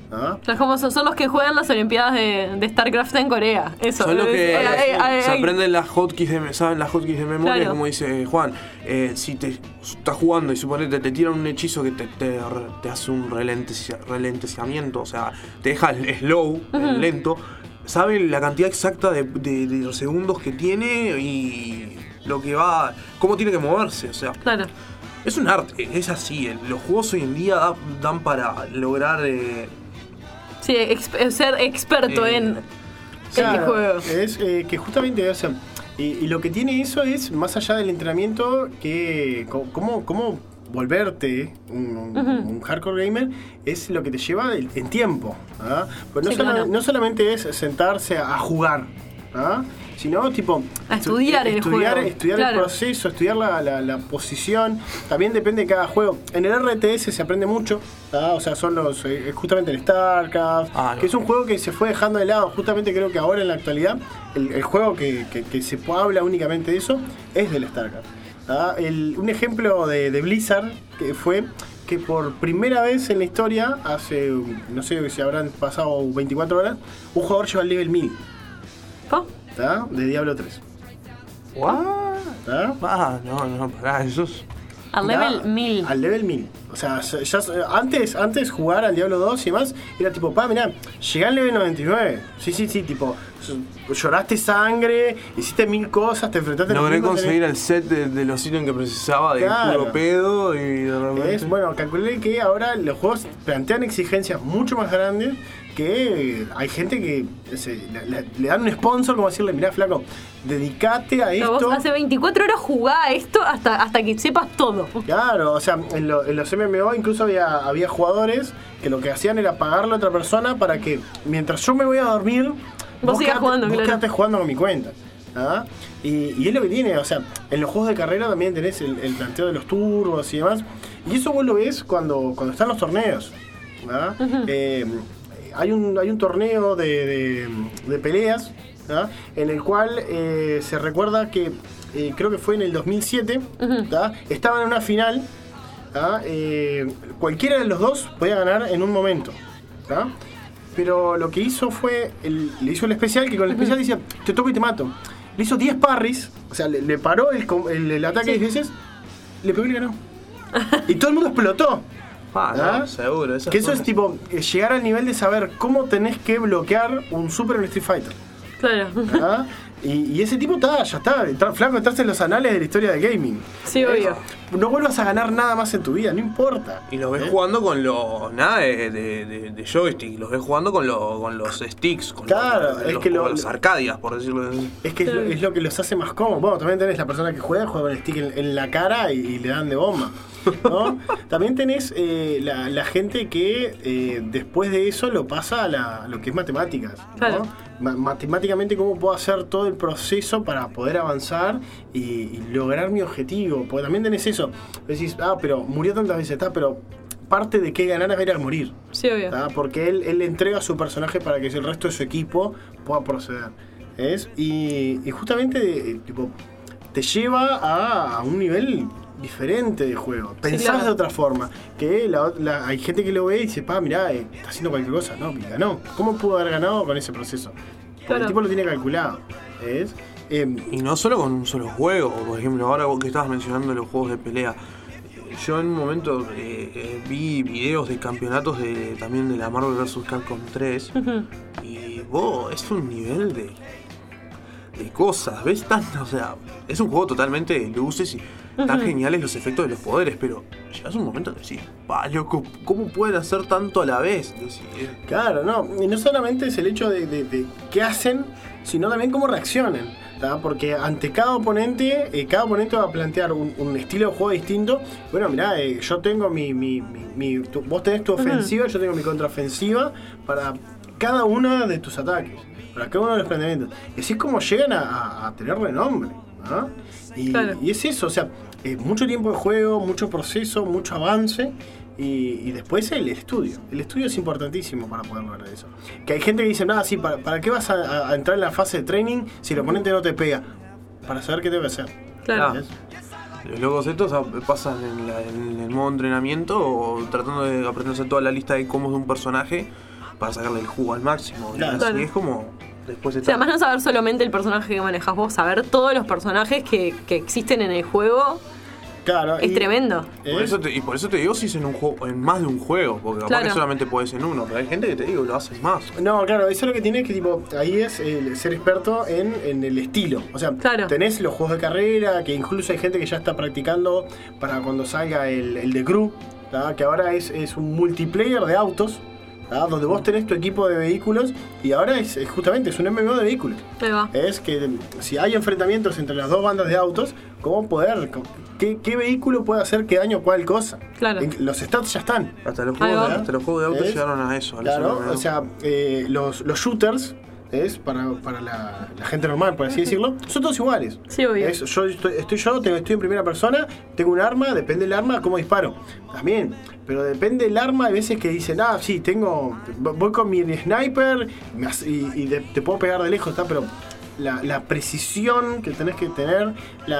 O sea, como son los que juegan las Olimpiadas de StarCraft en Corea. Eso. Son los que se aprenden las hotkeys de memoria, claro. Como dice Juan. Si te estás jugando y suponete te tiran un hechizo que te hace un ralentizamiento, o sea, te deja slow, lento, sabe la cantidad exacta de los segundos que tiene y lo que va, cómo tiene que moverse, o sea. Claro. Es un arte, es así. Los juegos hoy en día dan para lograr... sí, ser experto en el juego. Es que justamente, o sea, y lo que tiene eso es, más allá del entrenamiento, que cómo volverte un hardcore gamer es lo que te lleva en tiempo. Pues no solamente es sentarse a jugar, sino tipo a estudiar el juego. Estudiar el proceso, estudiar la posición. También depende de cada juego. En el RTS se aprende mucho, o sea, son justamente el StarCraft, que es un juego que se fue dejando de lado. Justamente creo que ahora en la actualidad el juego que se habla únicamente de eso es del StarCraft. Un ejemplo de Blizzard que fue que por primera vez en la historia, hace, no sé si habrán pasado 24 horas, un jugador llegó al level 1000. De Diablo 3. ¿What? No, pará, eso es... Al level 1000. Al level 1000. O sea, ya, antes jugar al Diablo 2 y demás, era tipo, mirá, llegué al level 99. Sí, tipo, lloraste sangre, hiciste 1000 cosas, te enfrentaste... Logré conseguir el set de los ítems que precisaba, de puro pedo y de repente... Bueno, calculé que ahora los juegos plantean exigencias mucho más grandes, que hay gente que le dan un sponsor como decirle, mirá, flaco, dedicate a esto. Vos hace 24 horas jugá a esto hasta que sepas todo. Claro, o sea, en los MMO incluso había jugadores que lo que hacían era pagarle a otra persona para que mientras yo me voy a dormir, vos quedate jugando con mi cuenta. Y es lo que tiene, o sea, en los juegos de carrera también tenés el planteo de los turbos y demás, y eso vos lo ves cuando están los torneos. Hay un torneo de peleas, en el cual se recuerda que creo que fue en el 2007, estaban en una final, cualquiera de los dos podía ganar en un momento, pero lo que hizo fue, le hizo el especial, que con el especial decía, te toco y te mato. Le hizo 10 parries, o sea, le paró el ataque 10 veces, le pegó y le ganó. Y todo el mundo explotó. No, seguro. Que eso es tipo, llegar al nivel de saber cómo tenés que bloquear un super en Street Fighter. Claro. Y ese tipo ya está flaco, estás en los anales de la historia del gaming. Sí, obvio. No vuelvas a ganar nada más en tu vida, no importa. Y los ves jugando con nada de joystick, los ves jugando con los sticks, con los arcadias, por decirlo así. Es que es lo que los hace más cómodos. Bueno, también tenés la persona que juega con el stick en la cara y le dan de bomba, ¿no? También tenés la gente que después de eso lo pasa a lo que es matemáticas, ¿no? Claro. Matemáticamente cómo puedo hacer todo el proceso para poder avanzar y lograr mi objetivo. Porque también tenés eso. Decís, pero murió tantas veces, pero parte de que ganar es ver a morir. Sí, obvio. Porque él le entrega a su personaje para que el resto de su equipo pueda proceder. Y justamente tipo, te lleva a un nivel diferente de juego. Pensás claro. de otra forma. Que hay gente que lo ve y dice, mirá, está haciendo cualquier cosa. No, ganó. ¿Cómo pudo haber ganado con ese proceso? Claro. El tipo lo tiene calculado. Y no solo con un solo juego. Por ejemplo, ahora vos que estabas mencionando los juegos de pelea, yo en un momento vi videos de campeonatos también de la Marvel vs. Capcom 3 y es un nivel de cosas, ¿ves? O sea, es un juego totalmente de luces y tan geniales los efectos de los poderes, pero llegas a un momento de decir, loco, ¿cómo pueden hacer tanto a la vez? Claro, no, y no solamente es el hecho de qué hacen, sino también cómo reaccionan, ¿tá? Porque ante cada oponente va a plantear un estilo de juego distinto. Bueno, mirá, yo tengo vos tenés tu ofensiva, yo tengo mi contraofensiva para cada uno de tus ataques, para cada uno de los planteamientos. Y así es como llegan a tener renombre, ¿no? Y es eso, o sea, mucho tiempo de juego, mucho proceso, mucho avance y después el estudio. El estudio es importantísimo para poder lograr eso. Que hay gente que dice, nada, sí, ¿para qué vas a entrar en la fase de training si el oponente no te pega? Para saber qué tengo que hacer. Claro. Los locos estos pasan en el modo entrenamiento o tratando de aprenderse toda la lista de combos de un personaje para sacarle el jugo al máximo. Claro. Y es como... Después o sea, además no saber solamente el personaje que manejas vos, saber todos los personajes que existen en el juego. Claro, es tremendo. Por eso te digo si es en un juego, en más de un juego, porque capaz que solamente puedes en uno, pero hay gente que te digo, lo haces más. No, claro, eso es lo que tiene que tipo, ahí es ser experto en el estilo. O sea, tenés los juegos de carrera, que incluso hay gente que ya está practicando para cuando salga el The Crew, ¿tá? Que ahora es un multiplayer de autos. Donde vos tenés tu equipo de vehículos y ahora es justamente es un MMO de vehículos. Es que si hay enfrentamientos entre las dos bandas de autos, ¿cómo poder? ¿Qué vehículo puede hacer qué daño cuál cosa? Claro. Los stats ya están. Hasta los juegos de autos llegaron a eso. Claro, o sea, los shooters es para la gente normal, por así decirlo, son todos iguales. Sí, obvio. Yo estoy en primera persona, tengo un arma, depende del arma, cómo disparo. También, pero depende del arma, hay veces que dicen, sí, voy con mi sniper y te puedo pegar de lejos, pero la precisión que tenés que tener,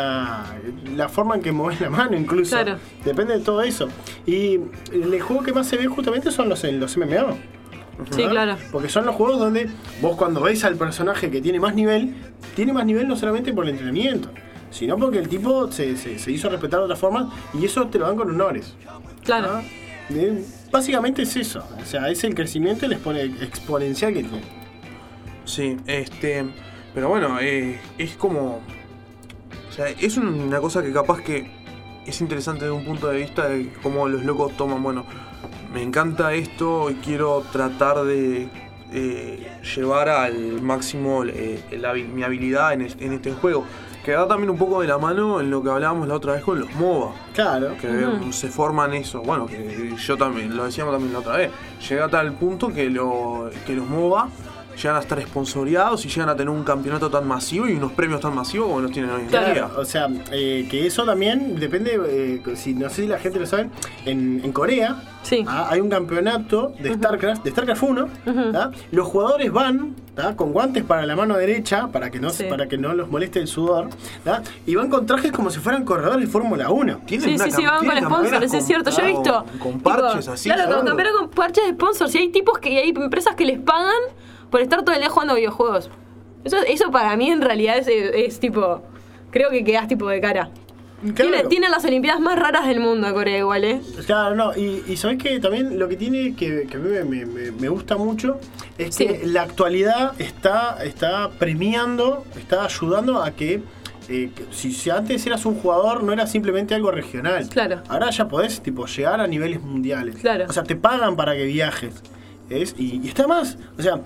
la forma en que movés la mano incluso, depende de todo eso. Y el juego que más se ve justamente son los MMO. Sí, claro. Porque son los juegos donde vos cuando ves al personaje que tiene más nivel no solamente por el entrenamiento, sino porque el tipo se hizo respetar de otra forma y eso te lo dan con honores. Claro. Básicamente es eso, o sea, es el crecimiento exponencial que tiene. Sí, pero bueno, es como... O sea, es una cosa que capaz que es interesante desde un punto de vista de cómo los locos toman, bueno, me encanta esto y quiero tratar de llevar al máximo mi habilidad en este juego. Que da también un poco de la mano en lo que hablábamos la otra vez con los MOBA. Claro. Que se forman eso. Bueno, que yo también, lo decíamos también la otra vez. Llega a tal punto que los MOBA llegan a estar sponsoreados y llegan a tener un campeonato tan masivo y unos premios tan masivos como los tienen hoy en día. O sea, que eso también depende, no sé si la gente lo sabe, en Corea hay un campeonato de StarCraft, de StarCraft 1, los jugadores van con guantes para la mano derecha, para que no los moleste el sudor, y van con trajes como si fueran corredores de Fórmula 1. Sí, van con sponsors, es cierto, yo he visto. Con parches así. Claro, con parches de sponsors, y hay tipos y hay empresas que les pagan por estar todo el día jugando videojuegos. Eso para mí en realidad es tipo... Creo que quedás tipo de cara. Claro. Tiene las Olimpiadas más raras del mundo Corea igual, ¿eh? Claro, no. Y sabés que también lo que tiene que a mí me gusta mucho es que la actualidad está premiando, está ayudando a que si antes eras un jugador no era simplemente algo regional. Claro. Ahora ya podés llegar a niveles mundiales. Claro. O sea, te pagan para que viajes. Y está más, o sea,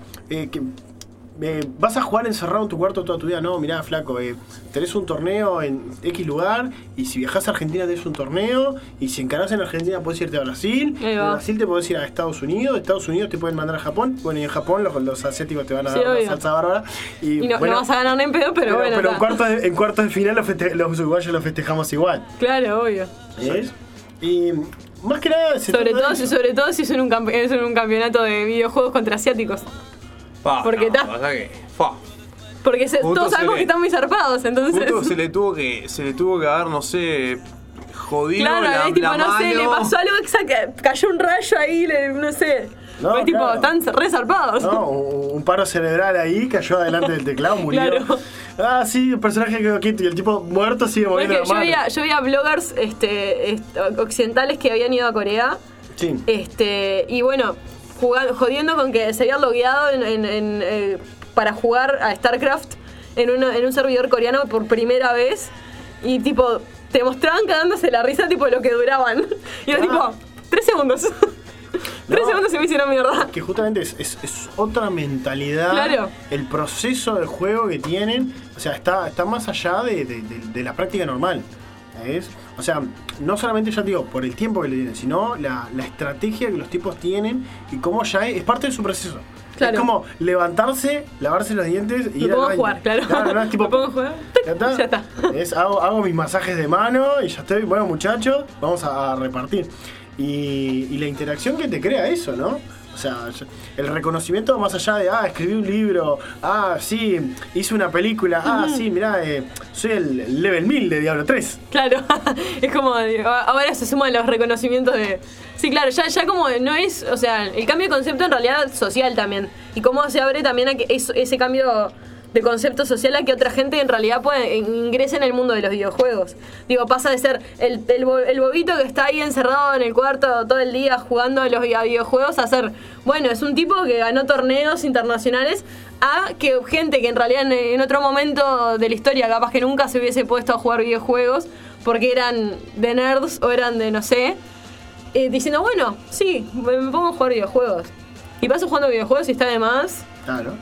vas a jugar encerrado en tu cuarto toda tu vida. No, mirá, flaco, tenés un torneo en X lugar y si viajás a Argentina tenés un torneo y si encarás en Argentina podés irte a Brasil, de Brasil te podés ir a Estados Unidos te pueden mandar a Japón, bueno, y en Japón los asiáticos te van a dar una salsa bárbara y no vas a ganar ni en pedo, pero bueno. Pero en cuartos de final los uruguayos los festejamos igual. Claro, obvio. ¿Ves? Y más que nada sobre todo si es en un campeonato de videojuegos contra asiáticos. Porque todos sabemos que están muy zarpados, entonces se le tuvo que dar, no sé, jodido tipo, no sé, le pasó algo cayó un rayo ahí, no sé. No, tipo, están re zarpados. No, un paro cerebral ahí, cayó adelante del teclado, murió. Claro. Sí, el personaje quedó quieto y el tipo muerto sigue moviendo la mano. Yo veía bloggers occidentales que habían ido a Corea. Sí. Y bueno, jodiendo con que se habían logueado para jugar a StarCraft en un servidor coreano por primera vez. Y tipo, te mostraban cagándose la risa, tipo, lo que duraban. Y era tipo, 3 segundos. 3 segundos se me hicieron mierda. Que justamente es otra mentalidad. Claro. El proceso del juego que tienen, o sea, está más allá de la práctica normal. ¿Ves? O sea, no solamente, ya te digo, por el tiempo que le tienen, sino la estrategia que los tipos tienen y cómo ya es parte de su proceso. Claro. Es como levantarse, lavarse los dientes y ir al baño. Jugar, claro. No, es tipo, ¿me pongo a jugar? Ya está. Hago mis masajes de mano y ya estoy. Bueno, muchachos, vamos a repartir. y la interacción que te crea eso, ¿no? O sea, el reconocimiento más allá de, escribí un libro, sí, hice una película, sí, mirá, soy el level 1000 de Diablo 3. Claro, es como, ahora se suman los reconocimientos de... Sí, claro, ya como no es, o sea, el cambio de concepto en realidad social también. Y cómo se abre también a que ese cambio de concepto social a que otra gente en realidad ingrese en el mundo de los videojuegos. Digo, pasa de ser el bobito que está ahí encerrado en el cuarto todo el día jugando a los videojuegos a ser, bueno, es un tipo que ganó torneos internacionales, a que gente que en realidad en otro momento de la historia capaz que nunca se hubiese puesto a jugar videojuegos porque eran de nerds o eran de no sé, diciendo, bueno, sí, me pongo a jugar videojuegos. Y paso jugando videojuegos y está de más. Claro.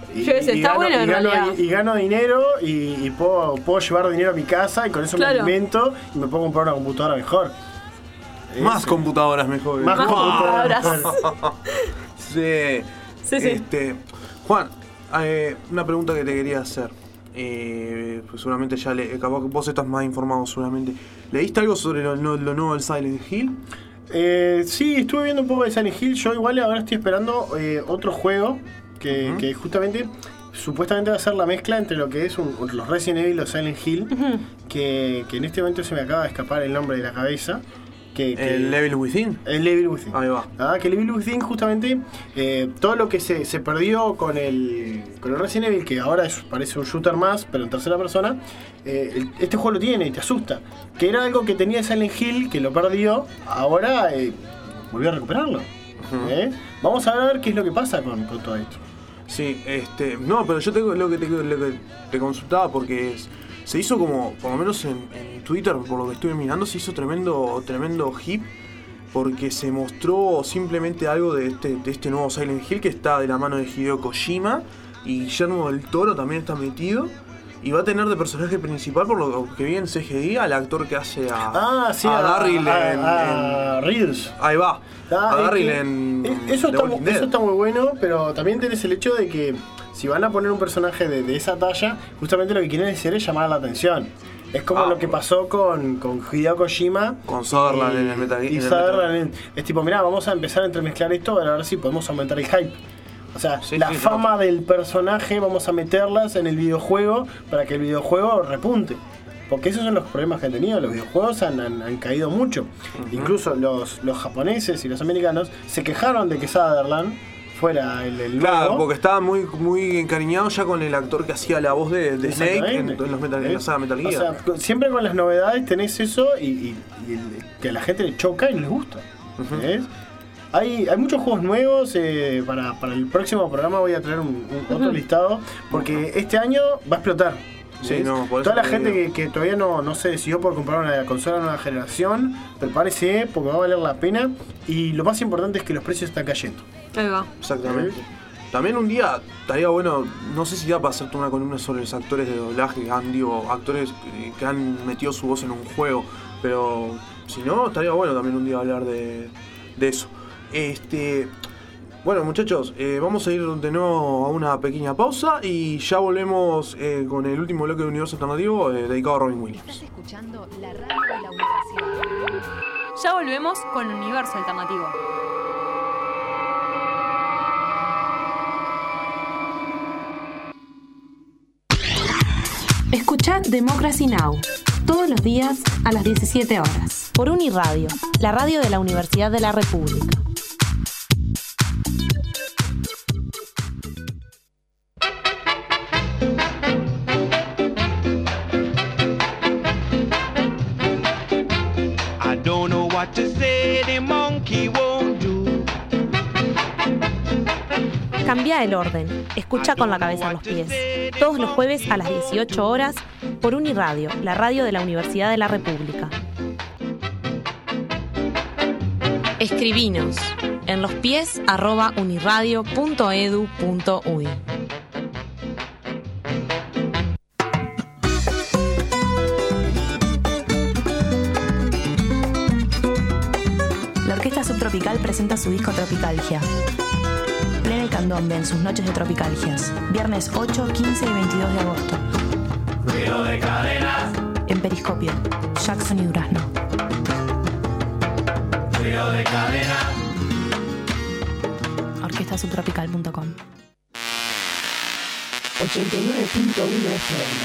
Y gano dinero y puedo llevar dinero a mi casa y con eso me alimento y me puedo comprar una computadora mejor. Más computadoras mejores. Más computadoras. Sí. Juan, una pregunta que te quería hacer. Pues seguramente ya capaz que vos estás más informado seguramente. ¿Leíste algo sobre lo nuevo del Silent Hill? Sí, estuve viendo un poco de Silent Hill. Yo igual ahora estoy esperando otro juego que justamente supuestamente va a ser la mezcla entre lo que es los Resident Evil y los Silent Hill, que en este momento se me acaba de escapar el nombre de la cabeza. ¿El Evil Within? El Evil Within. Ahí va. Que el Evil Within justamente, todo lo que se perdió con el Resident Evil, que ahora parece un shooter más, pero en tercera persona, este juego lo tiene y te asusta. Que era algo que tenía Silent Hill, que lo perdió, ahora volvió a recuperarlo. Vamos a ver qué es lo que pasa con todo esto. Sí, no, pero yo lo que te consultaba porque se hizo como, por lo menos en Twitter, por lo que estuve mirando, se hizo tremendo hip porque se mostró simplemente algo de este nuevo Silent Hill que está de la mano de Hideo Kojima y Guillermo del Toro también está metido. Y va a tener de personaje principal, por lo que vi en CGI, al actor que hace a Daryl a Reels. Ahí va. A Daryl eso está muy bueno, pero también tenés el hecho de que si van a poner un personaje de esa talla, justamente lo que quieren hacer es llamar la atención. Es como lo que pasó con Hideo Kojima. Con Sutherland en el Metal Gear. Y Sutherland es tipo, mirá, vamos a empezar a entremezclar esto para ver si podemos aumentar el hype. O sea, la fama del personaje vamos a meterlas en el videojuego para que el videojuego repunte. Porque esos son los problemas que han tenido. Los videojuegos han caído mucho. Incluso los japoneses y los americanos se quejaron de que Sutherland fuera el claro, nuevo. porque estaba muy encariñado ya con el actor que hacía la voz de Snake en la saga Metal Gear. O sea, siempre con las novedades tenés eso y que a la gente le choca y les gusta. ¿Ves? Hay muchos juegos nuevos. Para el próximo programa voy a traer otro listado. Porque este año va a explotar. Sí, no, por toda la gente que todavía no se decidió por comprar una consola de nueva generación, prepárese porque va a valer la pena. Y lo más importante es que los precios están cayendo. Ahí va. Exactamente. También un día estaría bueno, no sé si da para hacerte una columna sobre los actores de doblaje, actores que han metido su voz en un juego. Pero si no, estaría bueno también un día hablar de eso. Bueno, muchachos, vamos a ir de nuevo a una pequeña pausa y ya volvemos con el último bloque de Universo Alternativo dedicado a Robin Williams. Estás escuchando la radio de la universidad. Ya volvemos con Universo Alternativo. Escuchá Democracy Now! Todos los días a las 17 horas por Uniradio, la radio de la Universidad de la República. Cambia el orden. Escucha con la cabeza en los pies. Todos los jueves a las 18 horas por Uniradio, la radio de la Universidad de la República. Escribinos en lospies@uniradio.edu.uy. La Orquesta Subtropical presenta su disco Tropicalgia. Plena y candombe en sus noches de Tropicalgias. Viernes 8, 15 y 22 de agosto. Ruido de cadenas. En Periscopio, Jackson y Durazno. barrio de cadena. Orquestasubtropical.com 89.1 FM.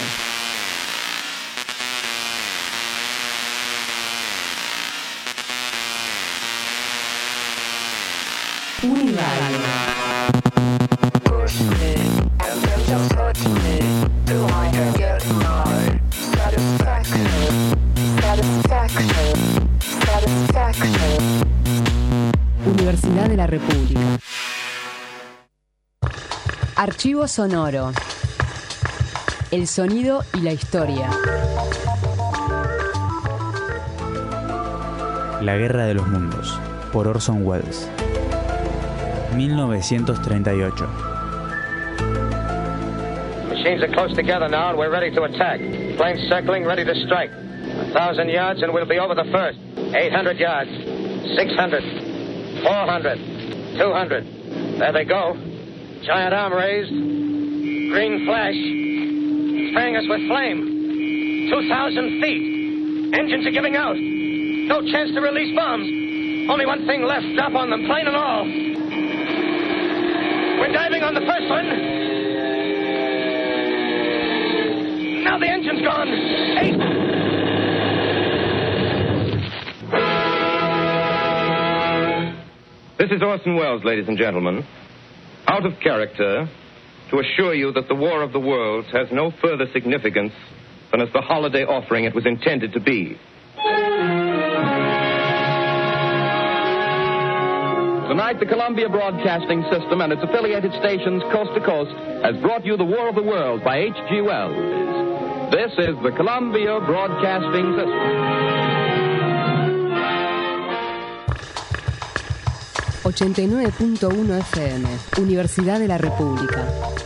Uniradio. Universidad de la República. Archivo sonoro. El sonido y la historia. La Guerra de los Mundos, por Orson Welles. 1938. Machines are close together now and we're ready to attack. Planes circling, ready to strike. 1,000 yards and we'll be over the first. 800 yards. 600. 400. 200. There they go. Giant arm raised. Green flash. Spraying us with flame. 2,000 feet. Engines are giving out. No chance to release bombs. Only one thing left. Drop on them, plane and all. We're diving on the first one. Now the engine's gone. 8. This is Orson Welles, ladies and gentlemen. Out of character, to assure you that the War of the Worlds has no further significance than as the holiday offering it was intended to be. Tonight, the Columbia Broadcasting System and its affiliated stations coast to coast has brought you The War of the Worlds by H.G. Wells. This is the Columbia Broadcasting System. 89.1 FM, Universidad de la República.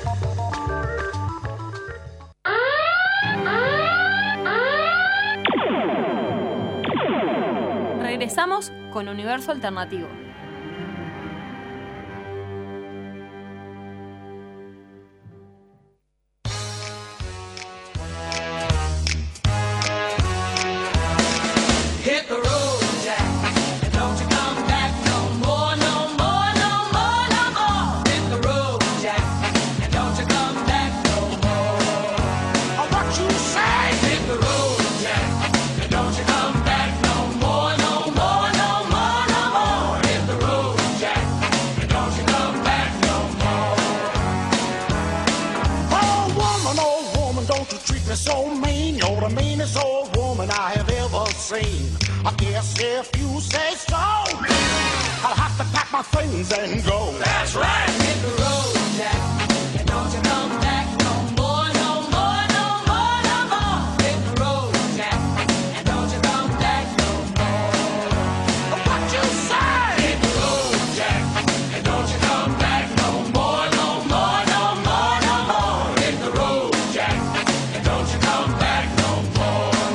Regresamos con Universo Alternativo. And go. That's right. Hit the road, Jack. And don't you come back no more, no more, no more, no more. Hit the road, Jack. And don't you come back no more. What you say? Hit the road, Jack. And don't you come back no more, no more, no more, no more. Hit the road, Jack. And don't you come back no more.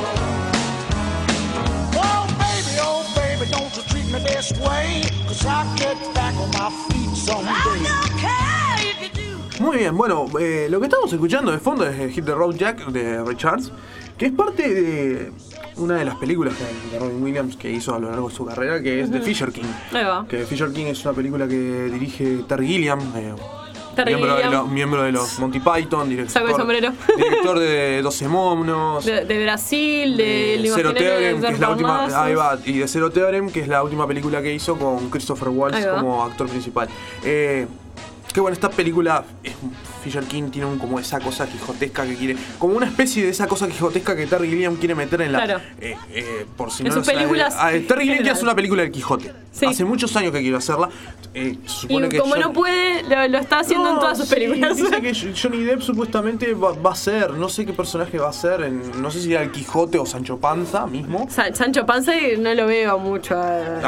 Oh baby, don't you treat me this way. 'Cause I get back on my feet someday. Muy bien, bueno, lo que estamos escuchando de fondo es Hit the Road Jack de Richards, que es parte de una de las películas de Robin Williams que hizo a lo largo de su carrera, que es The Fisher King. Que Fisher King es una película que dirige Terry Gilliam, miembro de los Monty Python, director de 12 monos, de Brasil, de Zero Theorem, que es la última, y de Zero Theorem, que es la última película que hizo con Christopher Waltz como actor principal. Que bueno, esta película, Fisher King tiene como esa cosa quijotesca que quiere, como una especie de esa cosa quijotesca que Terry Gilliam quiere meter en la, por si no lo saben, Terry Gilliam quiere hacer una película del Quijote. Hace muchos años que quiere hacerla. Supone que no puede, lo está haciendo en todas sus películas. Dice que Johnny Depp supuestamente va a ser, no sé qué personaje va a ser, no sé si era el Quijote o Sancho Panza mismo. Sancho Panza no lo veo mucho.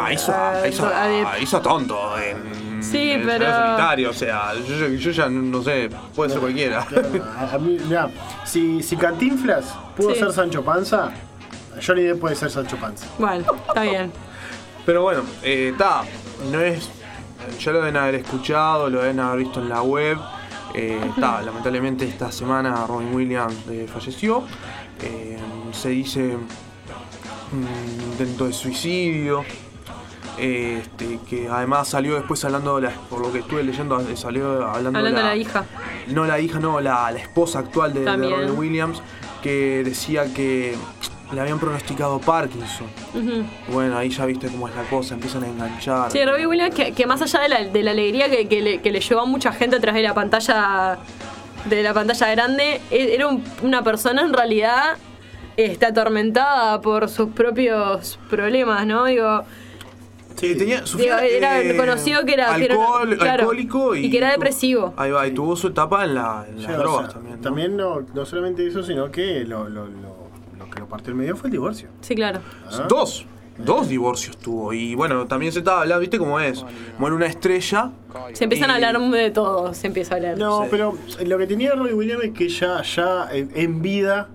Hizo tonto sí, pero solitario, o sea, yo ya no sé, puede ser cualquiera. A mí, mirá, si Cantinflas pudo ser Sancho Panza, Johnny Depp puede ser Sancho Panza. Bueno, está bien. Pero bueno, no es, ya lo deben haber escuchado, lo deben haber visto en la web. Lamentablemente esta semana Robin Williams falleció. Se dice intento de suicidio. que además salió después hablando, por lo que estuve leyendo, salió hablando de la hija. No la hija, no, la esposa actual de Robin Williams, que decía que le habían pronosticado Parkinson. Bueno, ahí ya viste cómo es la cosa, empiezan a enganchar. Sí, Robin Williams, que más allá de la alegría que le llevó a mucha gente a través de la pantalla grande, era una persona en realidad atormentada por sus propios problemas, ¿no? Digo, sí, era conocido que era alcohólico y que era depresivo. Ahí va, y tuvo su etapa en las drogas también. ¿No? También no solamente eso, sino que lo que lo partió el medio fue el divorcio. Sí, claro. Dos divorcios tuvo. Y bueno, también se estaba hablando, ¿viste cómo es? Muere una estrella. Se empiezan a hablar de todo, se empieza a hablar. No, sí. Pero lo que tenía Robin Williams es que ya en vida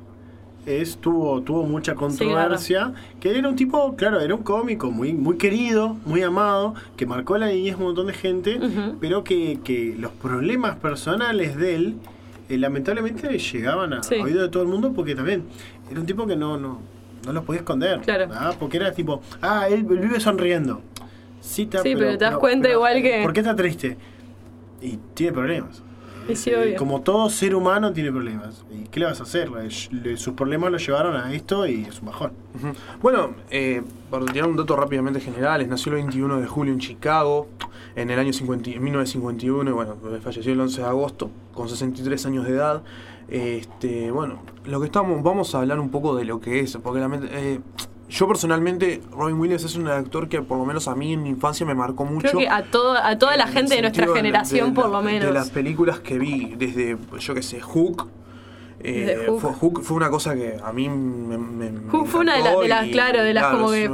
tuvo mucha controversia. Sí, claro. Que era un tipo, claro, era un cómico muy, muy querido, muy amado, que marcó la niñez un montón de gente, pero que los problemas personales de él lamentablemente llegaban a oído de todo el mundo, porque también era un tipo que no los podía esconder. Claro. Porque era tipo, él vive sonriendo. Sí, pero te das cuenta igual que... ¿Por qué está triste? Y tiene problemas. Sí, obvio. Como todo ser humano tiene problemas. ¿Y qué le vas a hacer? Sus problemas lo llevaron a esto y es un bajón. Bueno, para tirar un dato rápidamente general, nació el 21 de julio en Chicago, en el año 1951, y bueno, falleció el 11 de agosto, con 63 años de edad. Bueno, vamos a hablar un poco de lo que es, porque yo personalmente, Robin Williams es un actor que por lo menos a mí en mi infancia me marcó mucho. Creo que a toda la gente de nuestra generación por lo menos. De las películas que vi, desde, yo qué sé, Hook. Hook fue una cosa que a mí me Hook fue una de las como que...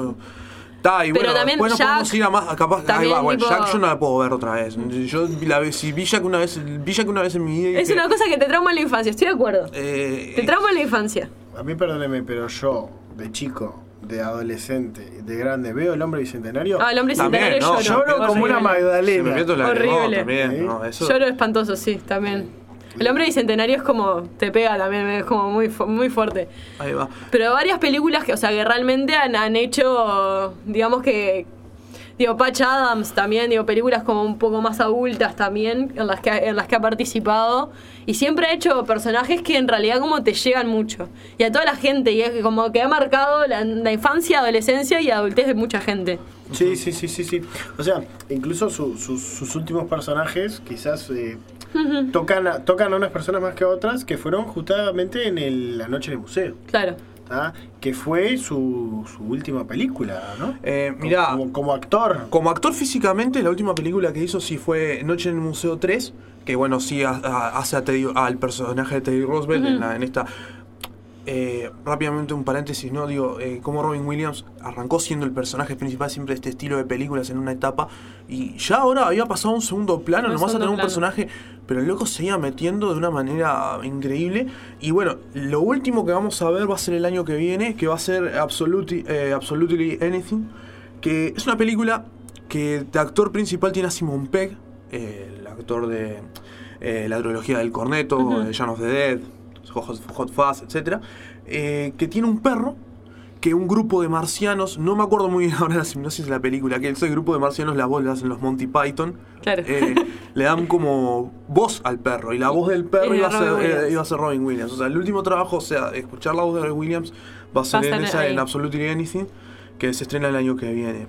Y bueno, también después Jack, podemos ir a más, capaz, ahí va, bueno, Jack yo no la puedo ver otra vez. Yo vi Jack una vez en mi vida. Es una cosa que te trauma en la infancia, estoy de acuerdo. Te trauma en la infancia. A mí, perdóneme, pero yo, de chico, de adolescente, de grande, veo El Hombre Bicentenario. El Hombre Bicentenario lloro como una Magdalena. Horrible. También, eso. Lloro espantoso, sí, también. El Hombre Bicentenario es como, te pega también, es como muy fuerte. Ahí va. Pero varias películas que realmente han hecho, digamos que, Patch Adams también, películas como un poco más adultas también, en las que ha participado. Y siempre ha hecho personajes que en realidad como te llegan mucho. Y a toda la gente, y es como que ha marcado la infancia, adolescencia y adultez de mucha gente. Sí. O sea, incluso sus últimos personajes quizás... tocan a unas personas más que a otras, que fueron justamente en La Noche del Museo. Claro. Que fue su última película, ¿no? Mirá, como actor. Como actor físicamente, la última película que hizo sí fue Noche en el Museo 3, que bueno, sí hace al personaje de Teddy Roosevelt en esta... rápidamente un paréntesis, ¿no? Como Robin Williams arrancó siendo el personaje principal siempre de este estilo de películas en una etapa, y ya ahora había pasado a un segundo plano, nomás a tener un personaje, pero el loco se iba metiendo de una manera increíble. Y bueno, lo último que vamos a ver va a ser el año que viene, que va a ser Absolutely Anything, que es una película que de actor principal tiene a Simon Pegg, el actor de la trilogía del Cornetto, Shaun of the Dead, Hot Fuzz, etc. Que tiene un perro que un grupo de marcianos, no me acuerdo muy bien ahora la sinopsis de la película, que ese grupo de marcianos, la voz la hacen los Monty Python. Claro. Le dan como voz al perro, y la voz del perro iba a ser Robin Williams. O sea, el último trabajo, escuchar la voz de Robin Williams va a ser en Absolutely Anything, que se estrena el año que viene.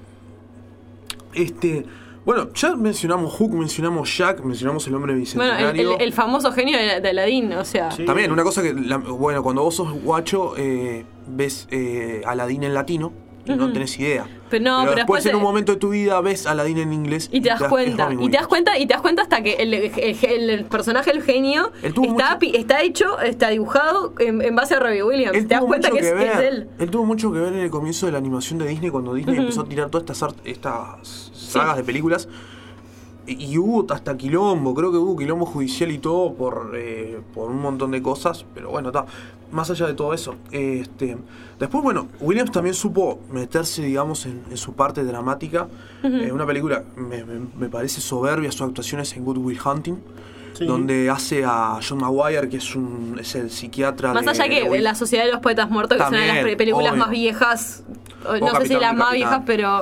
Bueno, ya mencionamos Hook, mencionamos Jack, mencionamos El Hombre Bicentenario. Bueno, el famoso genio de Aladdin, o sea... Sí. También, una cosa que... cuando vos sos guacho, ves Aladdin en latino y no tenés idea. Pero después en un momento de tu vida ves Aladdin en inglés y te das cuenta. Y te das cuenta hasta que el personaje, el genio, está dibujado en base a Robbie Williams. Te das cuenta que es él. Él tuvo mucho que ver en el comienzo de la animación de Disney, cuando Disney empezó a tirar todas estas sagas de películas. Y hubo hasta quilombo, creo que hubo quilombo judicial y todo por un montón de cosas, pero bueno, más allá de todo eso. Después, bueno, Williams también supo meterse, digamos, en su parte dramática. Una película, me parece soberbia su actuación es en Good Will Hunting, donde hace a John Maguire, que es el psiquiatra. Más allá que La Sociedad de los Poetas Muertos, que también, es una de las películas más viejas, no sé si las más viejas, pero...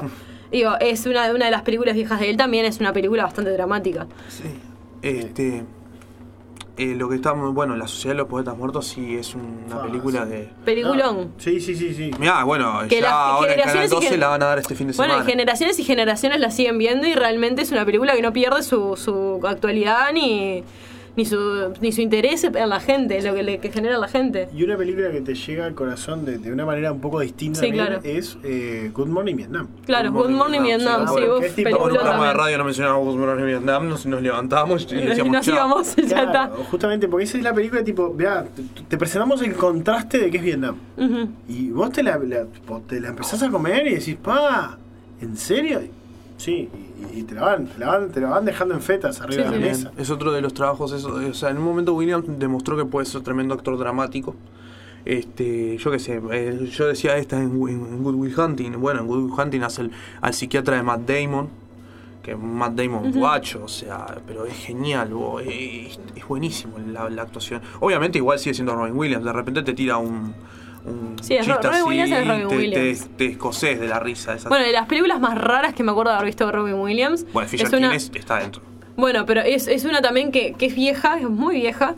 Digo, es una de las películas viejas de él, también es una película bastante dramática. Sí. Lo que está muy bueno, La Sociedad de los Poetas Muertos, sí es una película de... Peliculón. Sí. Mirá, bueno, Que ya ahora en Canal generaciones y 12 la van a dar este fin de semana. Bueno, y generaciones la siguen viendo y realmente es una película que no pierde su actualidad ni su interés en la gente, lo que genera la gente. Y una película que te llega al corazón de una manera un poco distinta claro. es Good Morning Vietnam. Claro, Good Morning Vietnam, sí, vos, película. En un programa de radio no mencionábamos Good Morning Vietnam, nos levantamos y decíamos y nos íbamos, ya está. Justamente porque esa es la película tipo, vea, te presentamos el contraste de que es Vietnam. Y vos te la empezás a comer y decís, pa, ¿en serio? Sí, y te la van dejando en fetas arriba de la mesa. Es otro de los trabajos, o sea, en un momento Williams demostró que puede ser tremendo actor dramático. Yo qué sé, yo decía en Good Will Hunting. Bueno, en Good Will Hunting hace al psiquiatra de Matt Damon, que Matt Damon guacho, o sea, pero es genial, es buenísimo la actuación. Obviamente igual sigue siendo Robin Williams, de repente te tira un chiste Robin Williams es Robin te Williams. Te escocés de la risa. Bueno, de las películas más raras que me acuerdo de haber visto de Robin Williams. Bueno, Fisher está dentro. Bueno, pero es una también que es vieja, es muy vieja.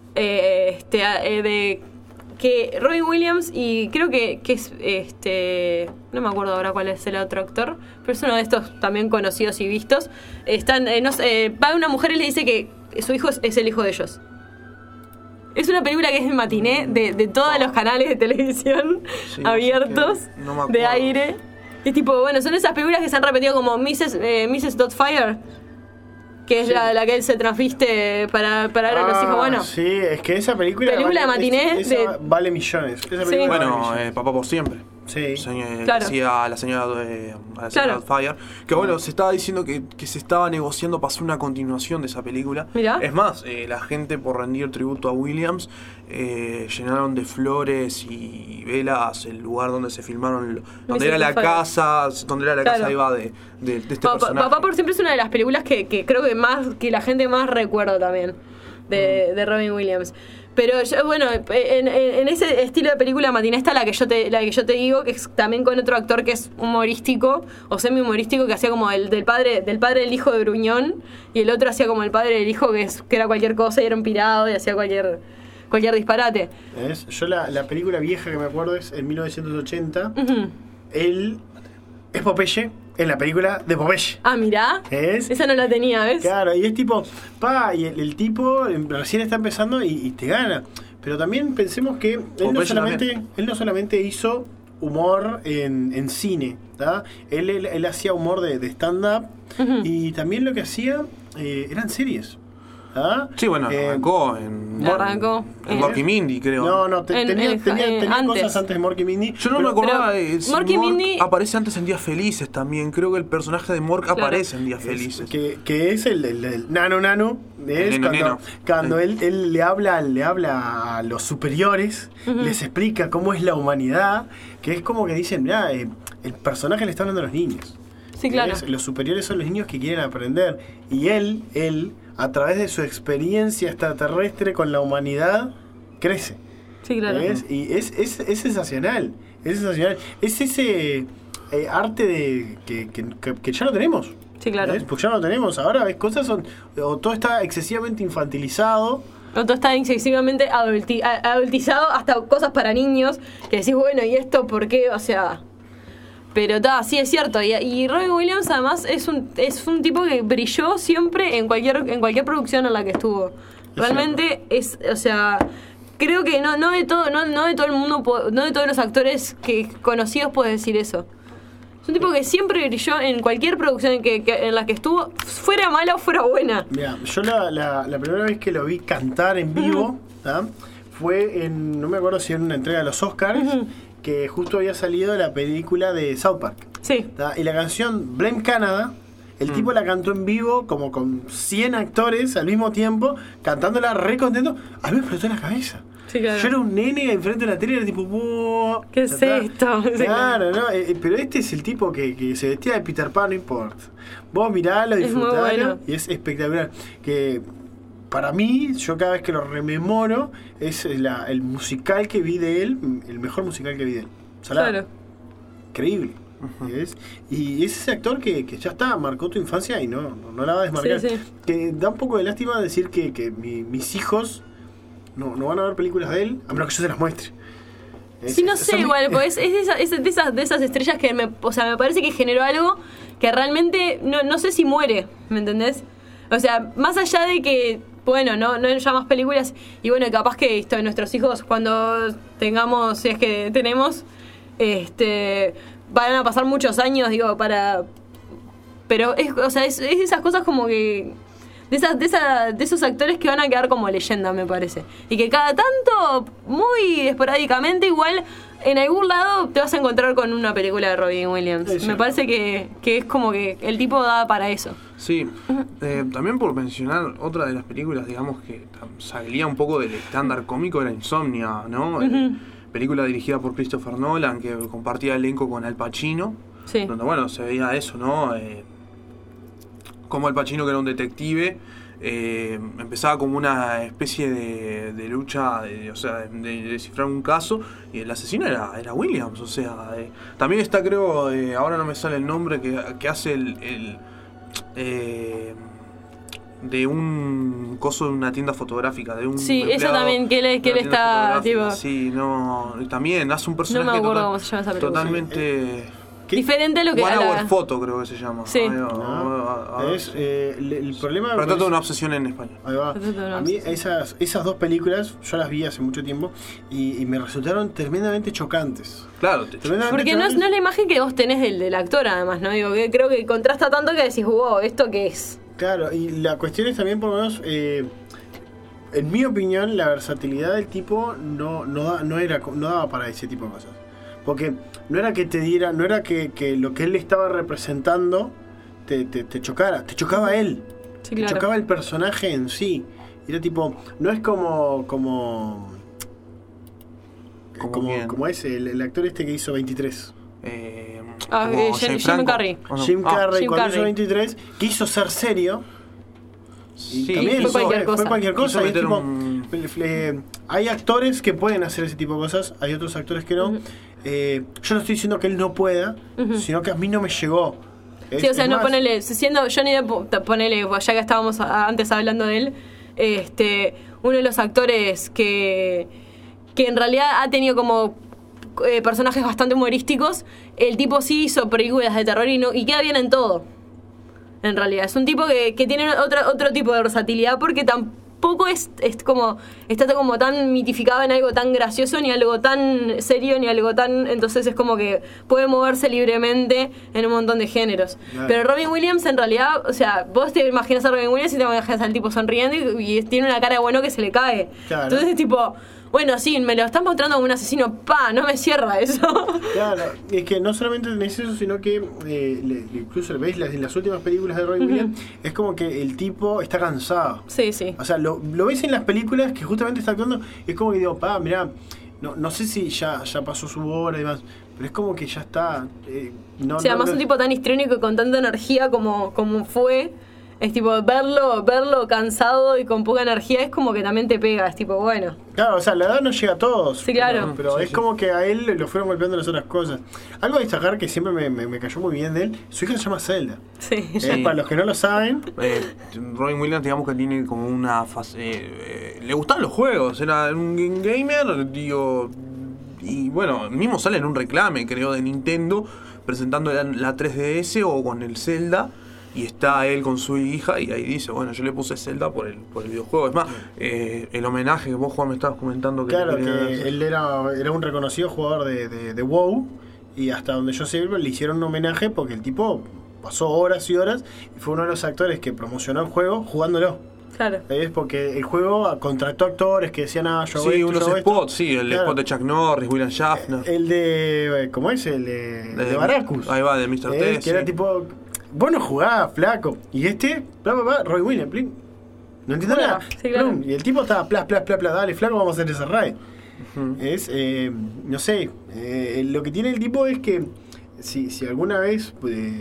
De que Robin Williams y creo que es no me acuerdo ahora cuál es el otro actor, pero es uno de estos también conocidos y vistos. Va una mujer y le dice que su hijo es el hijo de ellos. Es una película que es en matiné de todos los canales de televisión abiertos, de aire. Es tipo, bueno, son esas películas que se han repetido como Mrs. Doubtfire, que es la que él se transviste para ver a los hijos. Bueno, sí, es que esa película de matiné vale millones. Esa película bueno, vale millones. Papá por siempre. Sí. Claro. Decía la señora Doubtfire, que bueno, se estaba diciendo que se estaba negociando para hacer una continuación de esa película. Mirá. Es más, la gente, por rendir tributo a Williams, llenaron de flores y velas el lugar donde se filmaron, donde era la casa iba de este personaje. Papá por siempre es una de las películas que creo que la gente más recuerda también de Robin Williams. Pero bueno, en ese estilo de película matiné está la que yo te digo, que es también con otro actor que es humorístico o semi humorístico, que hacía como del padre del hijo de Gruñón, y el otro hacía como el padre del hijo que era cualquier cosa y era un pirado y hacía cualquier disparate. Yo la película vieja que me acuerdo es en 1980. Él es Popeye en la película de Popeye. Ah, mirá. Esa no la tenía, ¿ves? Claro, y es tipo, y el tipo recién está empezando y te gana. Pero también pensemos que él no solamente hizo humor en cine, ¿tá? Él hacía humor de stand-up y también lo que hacía eran series. ¿Ah? Sí, bueno, arrancó en Morky Mindy, creo. No, tenía cosas antes de Morky Mindy. Yo no me acordaba de Morky Mindy aparece antes en Días Felices también. Creo que el personaje de Mork aparece en Días Felices. Que es el Nano. Es cuando él le habla a los superiores, les explica cómo es la humanidad, que es como que dicen, mirá, el personaje le está hablando a los niños. Sí, claro. Los superiores son los niños que quieren aprender. Y él a través de su experiencia extraterrestre con la humanidad, crece. Sí, claro. Y es sensacional. Es sensacional. Es ese arte que ya no tenemos. Sí, claro. Porque ya no lo tenemos. Ahora ves cosas o todo está excesivamente infantilizado. O todo está excesivamente adultizado, hasta cosas para niños, que decís, bueno, ¿y esto por qué? O sea... Pero sí, es cierto. Y Robin Williams además es un tipo que brilló siempre en cualquier producción en la que estuvo. Realmente o sea, creo que no de todo el mundo, no de todos los actores conocidos puedes decir eso. Es un tipo que siempre brilló en cualquier producción en la que estuvo, fuera mala o fuera buena. Mira, yo la primera vez que lo vi cantar en vivo, fue no me acuerdo si en una entrega de los Oscars, que justo había salido la película de South Park. Sí. Y la canción Blame Canada, el tipo la cantó en vivo como con 100 actores al mismo tiempo, cantándola re contento. A mí me explotó la cabeza. Sí, claro. Yo era un nene enfrente de la tele y era tipo, ¡wow! ¿Qué es esto? Claro, ¿no? Pero este es el tipo que se vestía de Peter Pan, no importa. Vos miralo, disfrutalo, bueno. Y es espectacular. Que para mí, yo cada vez que lo rememoro, es el musical que vi de él, el mejor musical que vi de él. Salado. Claro. Increíble. ¿ves? Y es ese actor que ya está, marcó tu infancia y no la va a desmarcar. Sí. Que da un poco de lástima decir que mis hijos no van a ver películas de él, a menos que yo se las muestre. Sí, no sé, igual, pues es de esas estrellas que me parece que generó algo que realmente no sé si muere, ¿me entendés? O sea, más allá de que, bueno, no haya más películas, y bueno, capaz que esto, nuestros hijos cuando tengamos, si es que tenemos, van a pasar muchos años, digo, pero es esas cosas como que de esos actores que van a quedar como leyenda, me parece. Y que cada tanto, muy esporádicamente, igual en algún lado te vas a encontrar con una película de Robin Williams. Me parece que es como que el tipo da para eso. Sí, también por mencionar otra de las películas, digamos, que salía un poco del estándar cómico, era Insomnia, ¿no? Película dirigida por Christopher Nolan, que compartía elenco con Al Pacino. Sí. Donde, bueno, se veía eso, ¿no? Como Al Pacino, que era un detective, empezaba como una especie de lucha, de descifrar un caso, y el asesino era Williams, o sea, también está, creo, ahora no me sale el nombre, que hace de un coso de una tienda fotográfica, de un eso también, que él está tipo... Sí, no, también hace un personaje no me acuerdo cómo se llama esa película. Totalmente... diferente a lo que... One Hour Photo, creo que se llama. Sí. El problema... Retrato de una obsesión en español. Ahí va. A mí esas dos películas, yo las vi hace mucho tiempo y me resultaron tremendamente chocantes. Claro. Porque no es la imagen que vos tenés del actor, además, ¿no? Digo, que creo que contrasta tanto que decís, wow, ¿esto qué es? Claro, y la cuestión es también, por lo menos, en mi opinión, la versatilidad del tipo no daba para ese tipo de cosas. Porque no era que te diera, no era que lo que él estaba representando te chocara, te chocaba él. Sí, te chocaba el personaje en sí. Era tipo, no es como es el actor este que hizo 23. Jim Carrey. Jim Carrey cuando hizo 23, quiso ser serio. Y también fue cualquier cosa. Y es tipo, hay actores que pueden hacer ese tipo de cosas, hay otros actores que no. Yo no estoy diciendo que él no pueda, sino que a mí no me llegó. Sí, o sea, no, ponele, siendo Johnny Depp, ponele, ya que estábamos antes hablando de él, uno de los actores que en realidad ha tenido como personajes bastante humorísticos, el tipo sí hizo películas de terror y queda bien en todo. En realidad, es un tipo que tiene otro tipo de versatilidad, porque tampoco está como tan mitificado en algo tan gracioso, ni algo tan serio, ni algo tan... Entonces es como que puede moverse libremente en un montón de géneros. Claro. Pero Robin Williams, en realidad, o sea, vos te imaginas a Robin Williams y te imaginas al tipo sonriendo y tiene una cara de bueno que se le cae. Claro. Entonces es tipo... Bueno, sí, me lo estás mostrando como un asesino, no me cierra eso. Claro, es que no solamente tenés eso, sino que incluso lo veis en las últimas películas de Robin Williams, es como que el tipo está cansado. Sí, sí. O sea, lo ves en las películas que justamente está actuando, es como que digo, mirá, no sé si ya pasó su hora y demás, pero es como que ya está... además un tipo tan histriónico y con tanta energía como fue... Es tipo, verlo cansado y con poca energía es como que también te pega, es tipo, bueno. Claro, o sea, la edad no llega a todos. Sí, claro. Pero es como que a él lo fueron golpeando las otras cosas. Algo a destacar que siempre me cayó muy bien de él, su hija se llama Zelda. Sí. Para los que no lo saben. Robin Williams, digamos que tiene como una fase... le gustan los juegos, era un gamer, digo... Y bueno, mismo sale en un reclame, creo, de Nintendo, presentando la 3DS o con el Zelda. Y está él con su hija y ahí dice, bueno, yo le puse Zelda por el videojuego. Es más, el homenaje que vos, Juan, me estabas comentando. Claro, que él era un reconocido jugador de WoW y hasta donde yo sé le hicieron un homenaje porque el tipo pasó horas y horas y fue uno de los actores que promocionó el juego jugándolo. Claro. Es porque el juego contrató actores que decían, yo sí, unos spots, el spot de Chuck Norris, William Shatner. El de, ¿cómo es? El de Baracus. Ahí va, de Mr. T. Que era tipo... Vos no jugabas, flaco. Y Roy Williams, plin. No entiendo nada. Sí, claro. Y el tipo estaba, dale, flaco, vamos a hacer ese raid. Es, no sé, lo que tiene el tipo es que si alguna vez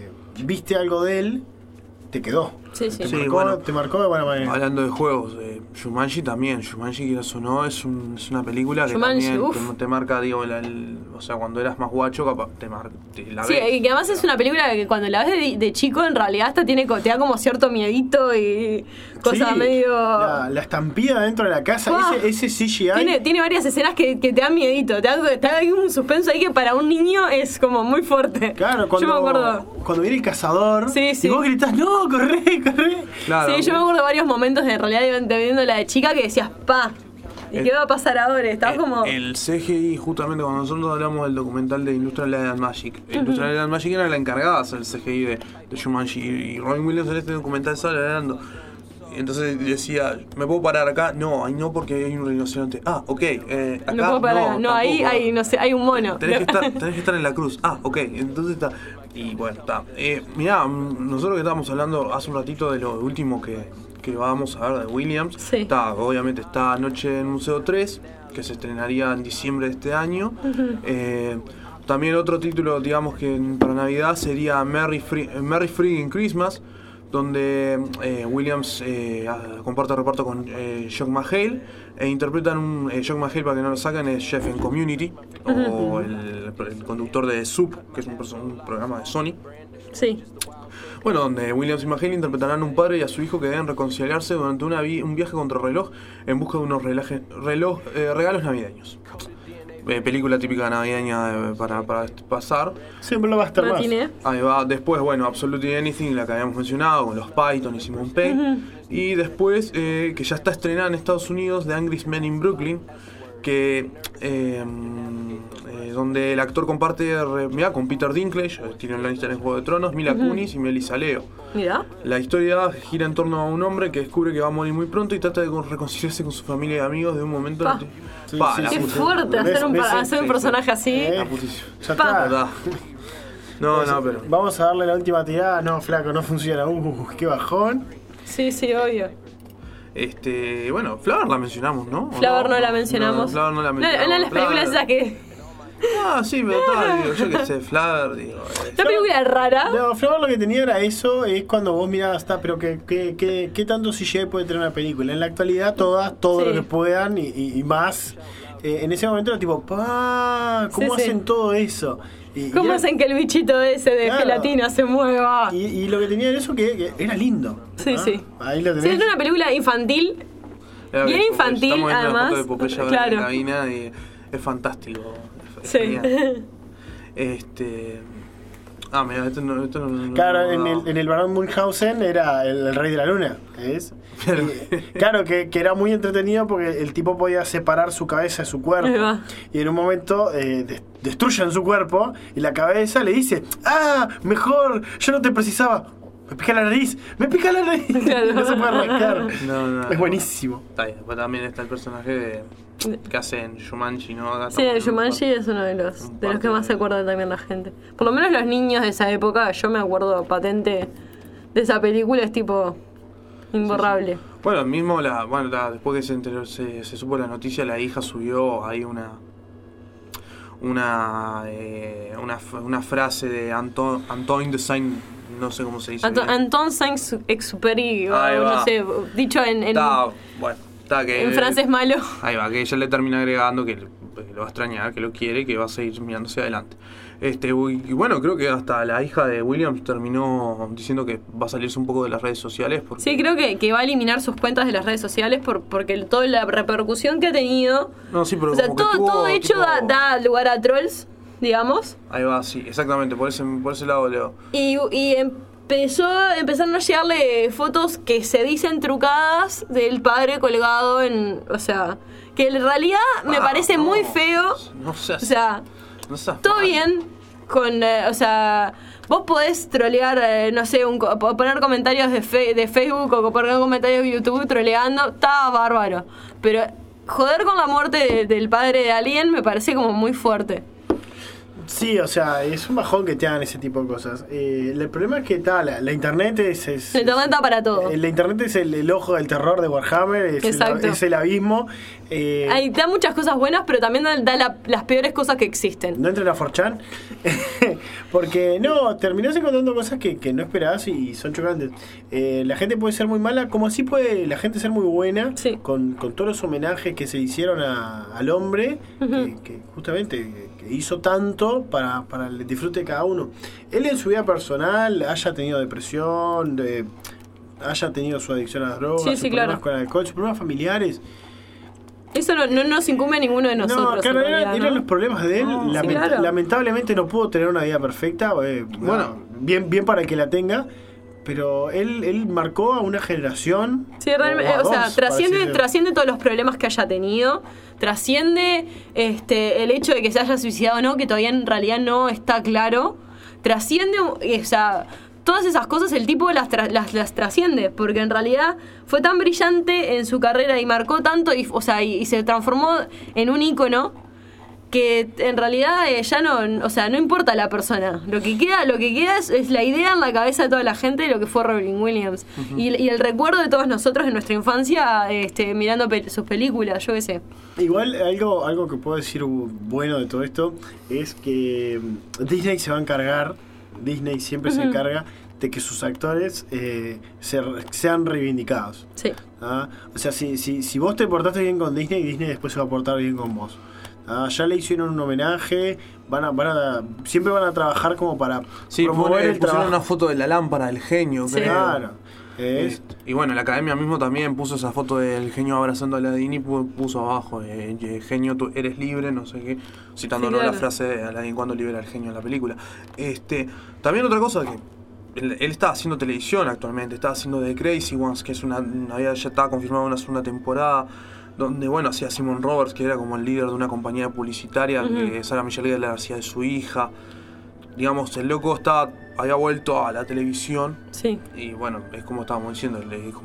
viste algo de él, te quedó. Sí, sí. Te marcó de buena manera. Hablando de juegos, Jumanji también, Jumanji, quieras o no, es una película que Jumanji, también te marca, digo, o sea, cuando eras más guacho, capaz te la ves. Sí, y que además es una película que cuando la ves de chico, en realidad hasta te da como cierto miedito y cosas medio... La estampida dentro de la casa, ese CGI... Tiene varias escenas que te dan miedito, te da un suspenso ahí que para un niño es como muy fuerte. Claro, yo me acuerdo... Cuando viene el cazador, y vos gritás, no, corre. Claro. Sí, yo me acuerdo de varios momentos en realidad de viendo la de chica que decías, ¿y qué va a pasar ahora? Estaba como... El CGI, justamente cuando nosotros hablamos del documental de Industrial Light and Magic, Industrial Light and Magic era la encargada de hacer el CGI de Jumanji, y Robin Williams en este documental estaba hablando. Entonces decía, ¿me puedo parar acá? No, ahí no, porque hay un rinoceronte. Ok, acá no puedo parar, no, ahí hay, no sé, hay un mono. Tenés que estar en la cruz. Ok, entonces está. Y bueno, está. Mirá, nosotros que estábamos hablando hace un ratito de lo último que vamos a ver de Williams. Sí. Obviamente está Anoche en Museo 3, que se estrenaría en diciembre de este año. También otro título, digamos que para Navidad sería Merry Friggin' Christmas, donde Williams comparte reparto con Jock McHale e interpretan Jock McHale, para que no lo saquen, es chef en Community, o el conductor de Soup, que es un programa de Sony. Sí. Bueno, donde Williams y McHale interpretarán a un padre y a su hijo que deben reconciliarse durante un viaje contrarreloj en busca de unos regalos navideños. Película típica navideña para pasar. Siempre lo va a estar más. Ahí va. Después, bueno, Absolutely Anything, la que habíamos mencionado, con los Python y Simon Pegg. Y después, que ya está estrenada en Estados Unidos, The Angry Men in Brooklyn, que donde el actor comparte con Peter Dinklage, Tyrion Lannister en Juego de Tronos, Mila Kunis y Melissa Leo. Mira. La historia gira en torno a un hombre que descubre que va a morir muy pronto y trata de reconciliarse con su familia y amigos de un momento. Qué fuerte hacer un personaje así. La putísima. Ya está. No, pero... Vamos a darle la última tirada. No, flaco, no funciona. Qué bajón. Sí, obvio. Bueno, Flower la mencionamos, ¿no? Flower no la mencionamos. Flower no la mencionamos. Una de las películas esas que... sí, pero yo qué sé, Flower, digo. Una película rara. No, Flower lo que tenía era eso, es cuando vos mirabas, pero ¿qué tanto CGI puede tener una película? En la actualidad todo lo que puedan y más. En ese momento era tipo, ¿cómo hacen todo eso? ¿Cómo hacen que el bichito ese de gelatina se mueva? Y lo que tenía era eso que era lindo. Sí. Ahí lo tenés. Sí, era una película infantil. Bien infantil, además. Estamos viendo una foto de Popeye en la cabina y es fantástico. Sí. Mira, esto no. Claro, en el Barón Munchausen era el rey de la luna, ¿es? Claro, que era muy entretenido porque el tipo podía separar su cabeza de su cuerpo. Y en un momento destruyen su cuerpo y la cabeza le dice, mejor, yo no te precisaba. Me pica la nariz. Claro. No se puede arrancar. No. Es buenísimo. Está bien. Después también está el personaje que hace en Jumanji, ¿no? Sí, Jumanji es uno de los que más se acuerda también la gente. Por lo menos los niños de esa época, yo me acuerdo patente de esa película, es tipo imborrable. Sí. Bueno, mismo después que se supo la noticia, la hija subió ahí una frase de Antoine de Saint, no sé cómo se dice. Antoine Saint-Exupéry, no sé, dicho en francés malo. Ahí va, que ella le termina agregando que lo va a extrañar, que lo quiere y que va a seguir mirándose adelante. Y bueno, creo que hasta la hija de Williams terminó diciendo que va a salirse un poco de las redes sociales. Sí, creo que va a eliminar sus cuentas de las redes sociales porque toda la repercusión que ha tenido. No, sí, pero o sea, todo hecho da lugar a trolls, digamos. Ahí va, sí, exactamente, por ese lado leo. Y empezaron a llegarle fotos que se dicen trucadas del padre colgado o sea, que en realidad me parece muy feo. Todo bien con, vos podés trolear, poner comentarios de Facebook o poner comentarios de YouTube troleando, está bárbaro. Pero joder con la muerte del padre de alguien me parece como muy fuerte. Sí, o sea, es un bajón que te hagan ese tipo de cosas. El problema es que la internet es la internet está para todo. La internet es el ojo del terror de Warhammer, es el abismo. Ahí da muchas cosas buenas, pero también da las peores cosas que existen. No entren a 4chan. Porque terminás encontrando cosas que no esperabas y son chocantes. La gente puede ser muy mala, como así puede la gente ser muy buena, con todos los homenajes que se hicieron al hombre, que justamente que hizo tanto para el disfrute de cada uno. Él en su vida personal haya tenido depresión, haya tenido su adicción a las drogas, sus problemas con el alcohol, sus problemas familiares. Eso no nos incumbe a ninguno de nosotros. No, claro, eran los problemas de él. Lamentablemente no pudo tener una vida perfecta. Bien para el que la tenga. Pero él marcó a una generación. Sí, realmente, trasciende todos los problemas que haya tenido. Trasciende el hecho de que se haya suicidado o no, que todavía en realidad no está claro. Trasciende, todas esas cosas el tipo las trasciende, porque en realidad fue tan brillante en su carrera y marcó tanto y se transformó en un ícono que en realidad ya no importa la persona. Lo que queda es la idea en la cabeza de toda la gente de lo que fue Robin Williams. Y el recuerdo de todos nosotros en nuestra infancia mirando sus películas, yo qué sé. Igual algo que puedo decir bueno de todo esto es que Disney se va a encargar, Disney siempre se encarga de que sus actores sean reivindicados. Sí. ¿Ah? O sea, si vos te portaste bien con Disney después se va a portar bien con vos. Ya le hicieron un homenaje, siempre van a trabajar como para promover el trabajo. Una foto de la lámpara del genio, sí. Claro. Y bueno, la academia mismo también puso esa foto del genio abrazando a Aladdin y puso abajo, genio, tú eres libre, no sé qué, citando la frase de Aladdin cuando libera al genio en la película. También otra cosa que él está haciendo televisión actualmente, está haciendo The Crazy Ones, que es ya está confirmada una segunda temporada, donde hacía Simon Roberts, que era como el líder de una compañía publicitaria, que Sarah Michelle Gellar hacía de su hija. Digamos, el loco había vuelto a la televisión. Sí. Y es como estábamos diciendo.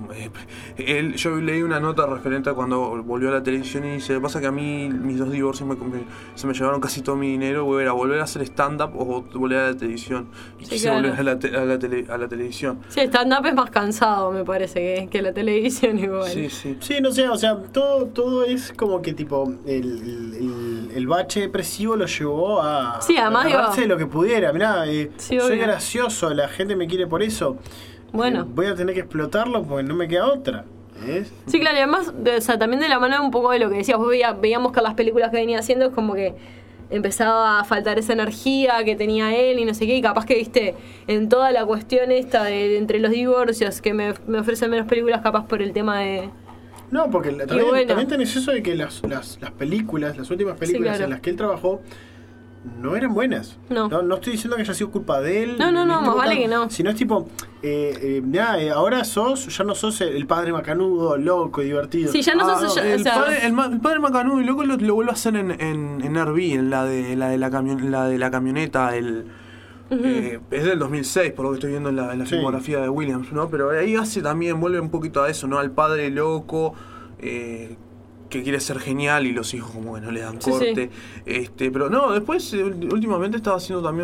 Yo leí una nota referente a cuando volvió a la televisión y dice: pasa que a mí mis 2 divorcios se me llevaron casi todo mi dinero. Voy a volver a hacer stand-up o volver a la televisión. Y quise volver a la televisión. Sí, stand-up es más cansado, me parece, que la televisión igual. Sí, no sé, o sea, todo es como que tipo el bache depresivo lo llevó a agarrarse de lo que pudiera. Mirá, soy gracioso, la gente me quiere por eso. Voy a tener que explotarlo porque no me queda otra. Sí, claro, y además, también de la mano un poco de lo que decías, veíamos que las películas que venía haciendo es como que empezaba a faltar esa energía que tenía él y no sé qué, y capaz que viste en toda la cuestión esta de entre los divorcios, que me ofrecen menos películas capaz por el tema de... No, porque también tenés eso de que las películas, las últimas películas en las que él trabajó, no eran buenas. No estoy diciendo que haya sido culpa de él. No, más vale que no. Sino es tipo, ahora ya no sos el padre macanudo, loco y divertido. Sí, ya no sos... El padre macanudo y loco lo vuelvo a hacer en RV, en la de la camioneta, es del 2006, por lo que estoy viendo en la filmografía de Williams, ¿no? Pero ahí vuelve un poquito a eso, ¿no? Al padre loco, que quiere ser genial y los hijos como que no le dan corte. Sí. Pero no, después últimamente estaba haciendo también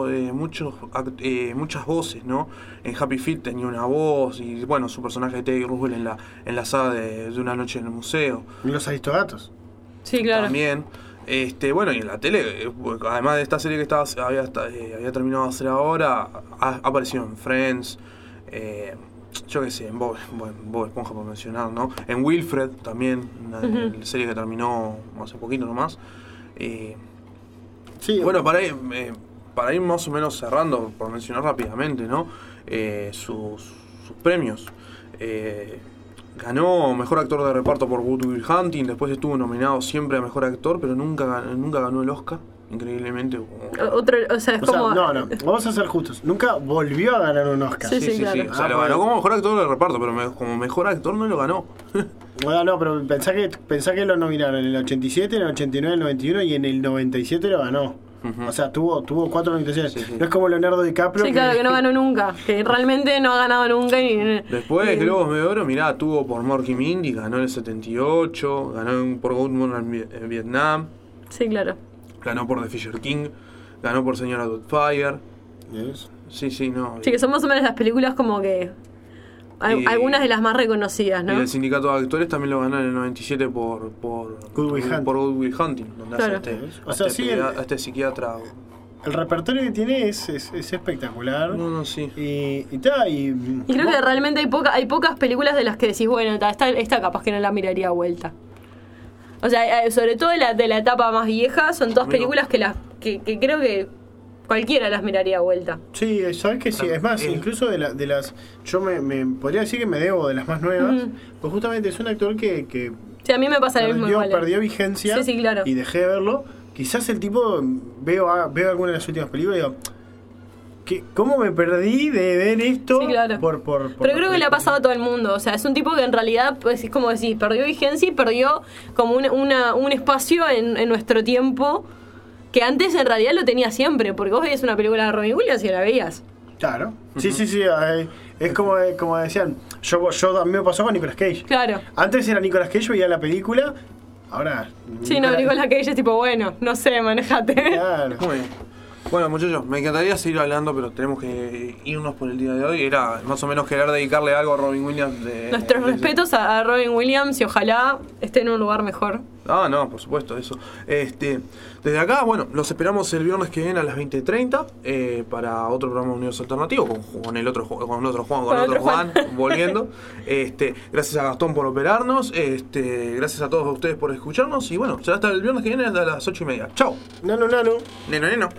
muchas voces, ¿no? En Happy Feet tenía una voz y su personaje de Teddy Roosevelt en la saga de Una noche en el museo. Y Los Aristogatos. Sí, claro. También. Y en la tele, además de esta serie que había terminado de hacer ahora, ha aparecido en Friends, yo qué sé, en Bob Esponja por mencionar, ¿no? En Wilfred también, una serie que terminó hace poquito nomás. Para ir más o menos cerrando, por mencionar rápidamente, ¿no? Sus premios. Ganó Mejor Actor de Reparto por Good Will Hunting, después estuvo nominado siempre a Mejor Actor, pero nunca ganó el Oscar, increíblemente. Vamos a ser justos, nunca volvió a ganar un Oscar. Sí. Claro. O sea, lo ganó como Mejor Actor de Reparto, pero como Mejor Actor no lo ganó. Pero pensá que lo nominaron en el 87, en el 89, en el 91 y en el 97 lo ganó. O sea, tuvo 4 nominaciones. Sí. No es como Leonardo DiCaprio. Sí, claro, que no ganó nunca. Que realmente no ha ganado nunca. Después, Globos de Oro, tuvo por Mork y Mindy, ganó en el 78, ganó por Good Morning en Vietnam. Sí, claro. Ganó por The Fisher King. ganó por Señora Doubtfire. Yes. Sí, no. Sí, que son más o menos las películas como que... algunas de las más reconocidas, ¿no? Y el Sindicato de Actores también lo ganó en el 97 por Good Will Hunting, donde claro. hace este psiquiatra. El repertorio que tiene es espectacular. No, sí. Y creo que realmente hay pocas películas de las que decís, bueno, esta capaz que no la miraría a vuelta. O sea, sobre todo de la etapa más vieja, son todas películas que creo que cualquiera las miraría a vuelta. Sí, sabes que sí. Es más, incluso de las... Yo me podría decir que me debo de las más nuevas. Pues justamente es un actor que sí, a mí me pasa lo mismo. Perdió vigencia. Sí, claro. Y dejé de verlo. Quizás el tipo... Veo alguna de las últimas películas y digo... ¿Cómo me perdí de ver esto? Sí, claro. Pero creo que le ha pasado a todo el mundo. O sea, es un tipo que en realidad, pues, es como decís, perdió vigencia y perdió como un espacio en nuestro tiempo que antes en realidad lo tenía siempre. Porque vos veías una película de Robin Williams y la veías. Claro. Sí. Es como decían. A mí me pasó con Nicolas Cage. Claro. Antes era Nicolas Cage, veía la película. Ahora... Sí, Nicolas Cage es tipo, bueno, no sé, manejate. Claro. Muy bien. Bueno, muchachos, me encantaría seguir hablando, pero tenemos que irnos por el día de hoy. Era más o menos querer dedicarle algo a Robin Williams. Nuestros respetos a Robin Williams y ojalá esté en un lugar mejor. No, por supuesto, eso. Desde acá, bueno, los esperamos el viernes que viene a las 20:30 para otro programa de Universo Alternativo con otro Juan volviendo. Gracias a Gastón por operarnos. Gracias a todos ustedes por escucharnos. Y bueno, será hasta el viernes que viene a las 8:30. Chao. Neno.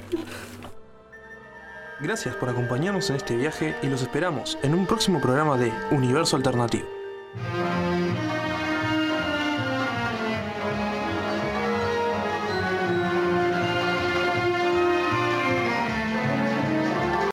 Gracias por acompañarnos en este viaje y los esperamos en un próximo programa de Universo Alternativo.